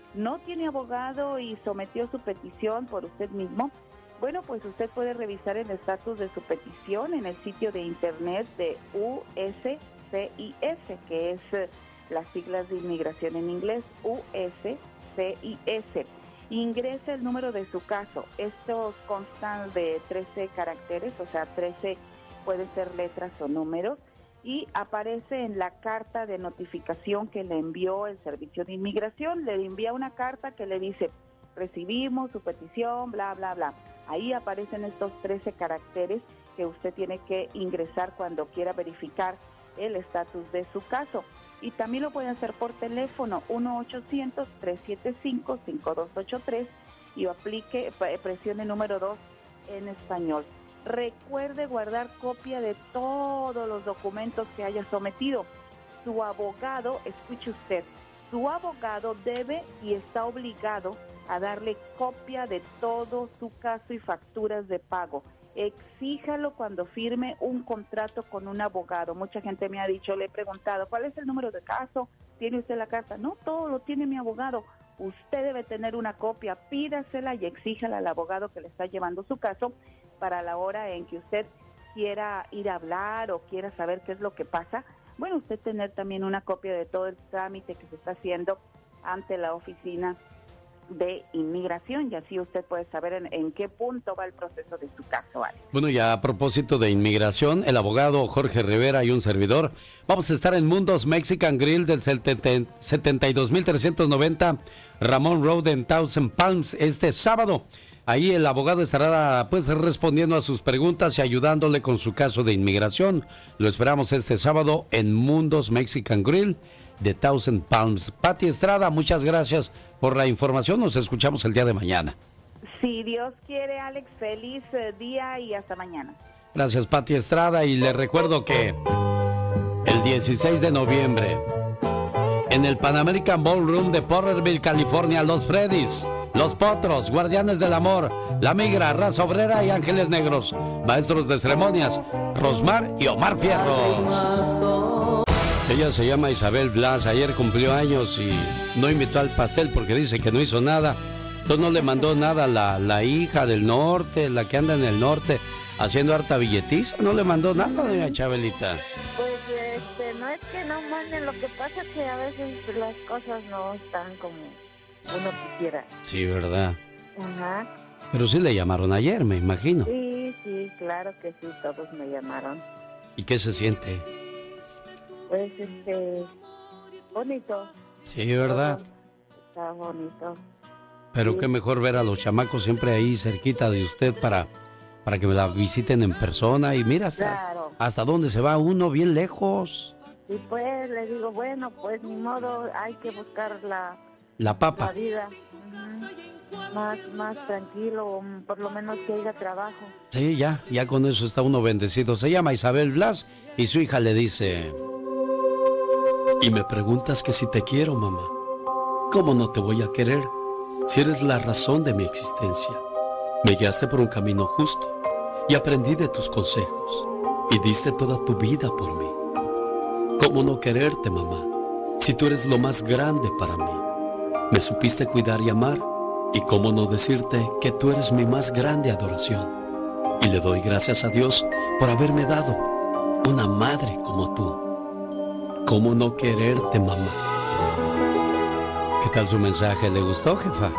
no tiene abogado y sometió su petición por usted mismo, bueno, pues usted puede revisar el estatus de su petición en el sitio de internet de U S C I S, que es eh, las siglas de inmigración en inglés, U S C I S. Ingrese el número de su caso. Estos constan de trece caracteres, o sea, trece pueden ser letras o números, y aparece en la carta de notificación que le envió el Servicio de Inmigración. Le envía una carta que le dice, recibimos su petición, bla, bla, bla. Ahí aparecen estos trece caracteres que usted tiene que ingresar cuando quiera verificar el estatus de su caso. Y también lo puede hacer por teléfono, uno ochocientos, tres siete cinco, cinco dos ocho tres, y aplique, presione número dos en español. Recuerde guardar copia de todos los documentos que haya sometido. Su abogado, escuche usted, su abogado debe y está obligado a darle copia de todo su caso y facturas de pago. Exíjalo cuando firme un contrato con un abogado. Mucha gente me ha dicho, le he preguntado, ¿cuál es el número de caso? ¿Tiene usted la carta? No, todo lo tiene mi abogado. Usted debe tener una copia, pídasela y exíjala al abogado que le está llevando su caso para la hora en que usted quiera ir a hablar o quiera saber qué es lo que pasa. Bueno, usted tener también una copia de todo el trámite que se está haciendo ante la oficina de inmigración, y así usted puede saber en, en qué punto va el proceso de su caso, Alex. Bueno, ya a propósito de inmigración, el abogado Jorge Rivera y un servidor vamos a estar en Mundos Mexican Grill del setenta y dos mil trescientos noventa Ramón Road en Thousand Palms este sábado. Ahí el abogado estará pues respondiendo a sus preguntas y ayudándole con su caso de inmigración. Lo esperamos este sábado en Mundos Mexican Grill de Thousand Palms. Pati Estrada, muchas gracias por la información. Nos escuchamos el día de mañana. Si Dios quiere, Alex, feliz eh, día y hasta mañana. Gracias, Pati Estrada. Y le recuerdo que el dieciséis de noviembre en el Pan American Ballroom de Porterville, California, Los Freddys, Los Potros, Guardianes del Amor, La Migra, Raza Obrera y Ángeles Negros. Maestros de ceremonias, Rosmar y Omar Fierros. Ella se llama Isabel Blas, ayer cumplió años y no invitó al pastel porque dice que no hizo nada. Entonces no le mandó nada a la, la hija del norte, la que anda en el norte haciendo harta billetiza, no le mandó nada, doña Chabelita. Pues este, no es que no manden, lo que pasa es que a veces las cosas no están como uno quisiera. Sí, ¿verdad? Ajá. Pero sí le llamaron ayer, me imagino. Sí, sí, claro que sí, todos me llamaron. ¿Y qué se siente? Pues este, bonito. Sí, ¿verdad? Está bonito. Pero sí. Qué mejor ver a los chamacos siempre ahí cerquita de usted para, para que me la visiten en persona. Y mira hasta, claro. hasta dónde se va uno, bien lejos. Y pues le digo, bueno, pues ni modo, hay que buscar la, la papa. La vida. Uh-huh. Más, más tranquilo, por lo menos que haya trabajo. Sí, ya, ya con eso está uno bendecido. Se llama Isabel Blas y su hija le dice... Y me preguntas que si te quiero, mamá. ¿Cómo no te voy a querer si eres la razón de mi existencia? Me guiaste por un camino justo y aprendí de tus consejos y diste toda tu vida por mí. ¿Cómo no quererte, mamá, si tú eres lo más grande para mí? Me supiste cuidar y amar, y cómo no decirte que tú eres mi más grande adoración. Y le doy gracias a Dios por haberme dado una madre como tú. ¿Cómo no quererte, mamá? ¿Qué tal su mensaje? ¿Le gustó, jefa?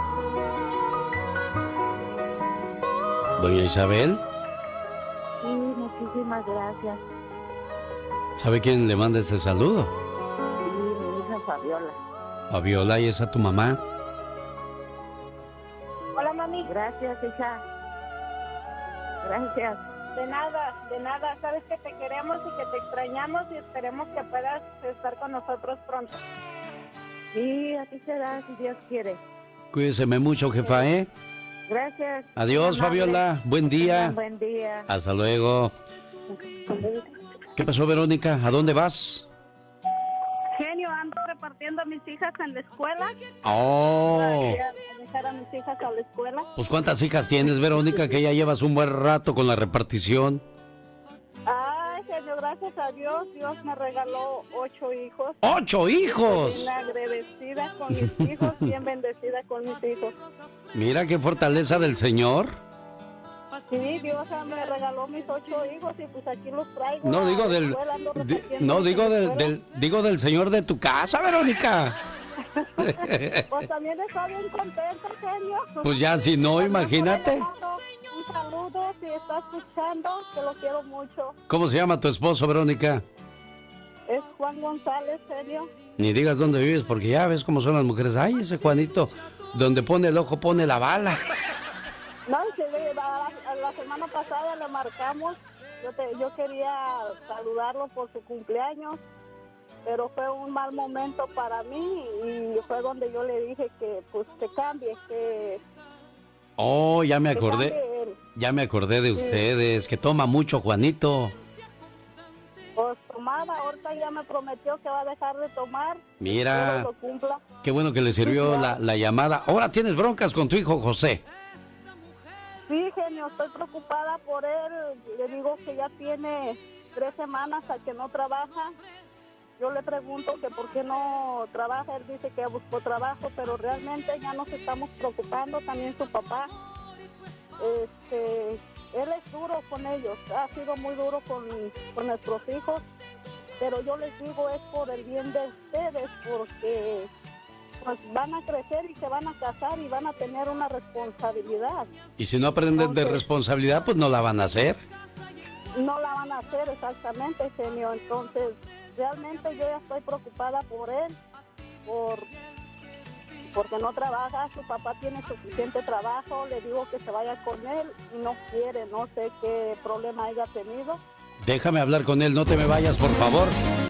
Doña Isabel. Sí, muchísimas gracias. ¿Sabe quién le manda este saludo? Sí, mi hija Fabiola. Fabiola, ¿y es a tu mamá? Hola, mami. Gracias, hija. Gracias. De nada, de nada. Sabes que te queremos y que te extrañamos y esperemos que puedas estar con nosotros pronto. Sí, así será, si Dios quiere. Cuídeseme mucho, jefa, ¿eh? Gracias. Adiós, Fabiola. Buen día. Buen día. Hasta luego. ¿Qué pasó, Verónica? ¿A dónde vas? Genio, ando repartiendo a mis hijas en la escuela. Oh. Para dejar a mis hijas a la escuela. Pues ¿cuántas hijas tienes, Verónica, que ya llevas un buen rato con la repartición? Ay, genio, gracias a Dios, Dios me regaló ocho hijos. ¡Ocho hijos! Estoy bien agradecida con mis hijos, bien bendecida con mis hijos. Mira qué fortaleza del Señor. Sí, Dios me regaló mis ocho hijos y pues aquí los traigo. No digo del, di, no digo del, del, digo del Señor de tu casa, Verónica. Pues también estoy bien contenta, genio. Pues ya, si no, imagínate. Un saludo, si está escuchando, que lo quiero mucho. ¿Cómo se llama tu esposo, Verónica? Es Juan González, genio. Ni digas dónde vives, porque ya ves cómo son las mujeres. Ay, ese Juanito, donde pone el ojo, pone la bala. No, sí, la, la semana pasada le marcamos. Yo, te, yo quería saludarlo por su cumpleaños, pero fue un mal momento para mí y fue donde yo le dije que pues que cambie, que... Oh, ya me acordé, ya me acordé de ustedes, que toma mucho Juanito. Pues tomaba, ahorita ya me prometió que va a dejar de tomar. Mira, lo cumpla. Qué bueno que le sirvió la, la llamada. Ahora tienes broncas con tu hijo José. Sí, genio, estoy preocupada por él. Le digo que ya tiene tres semanas a que no trabaja. Yo le pregunto que por qué no trabaja. Él dice que buscó trabajo, pero realmente ya nos estamos preocupando. También su papá. Este, él es duro con ellos. Ha sido muy duro con, con nuestros hijos. Pero yo les digo, es por el bien de ustedes, porque pues van a crecer y se van a casar y van a tener una responsabilidad. Y si no aprenden Entonces, de responsabilidad, pues no la van a hacer. No la van a hacer, exactamente, genio. Entonces, realmente yo ya estoy preocupada por él, por porque no trabaja, su papá tiene suficiente trabajo, le digo que se vaya con él y no quiere, no sé qué problema haya tenido. Déjame hablar con él, no te me vayas, por favor.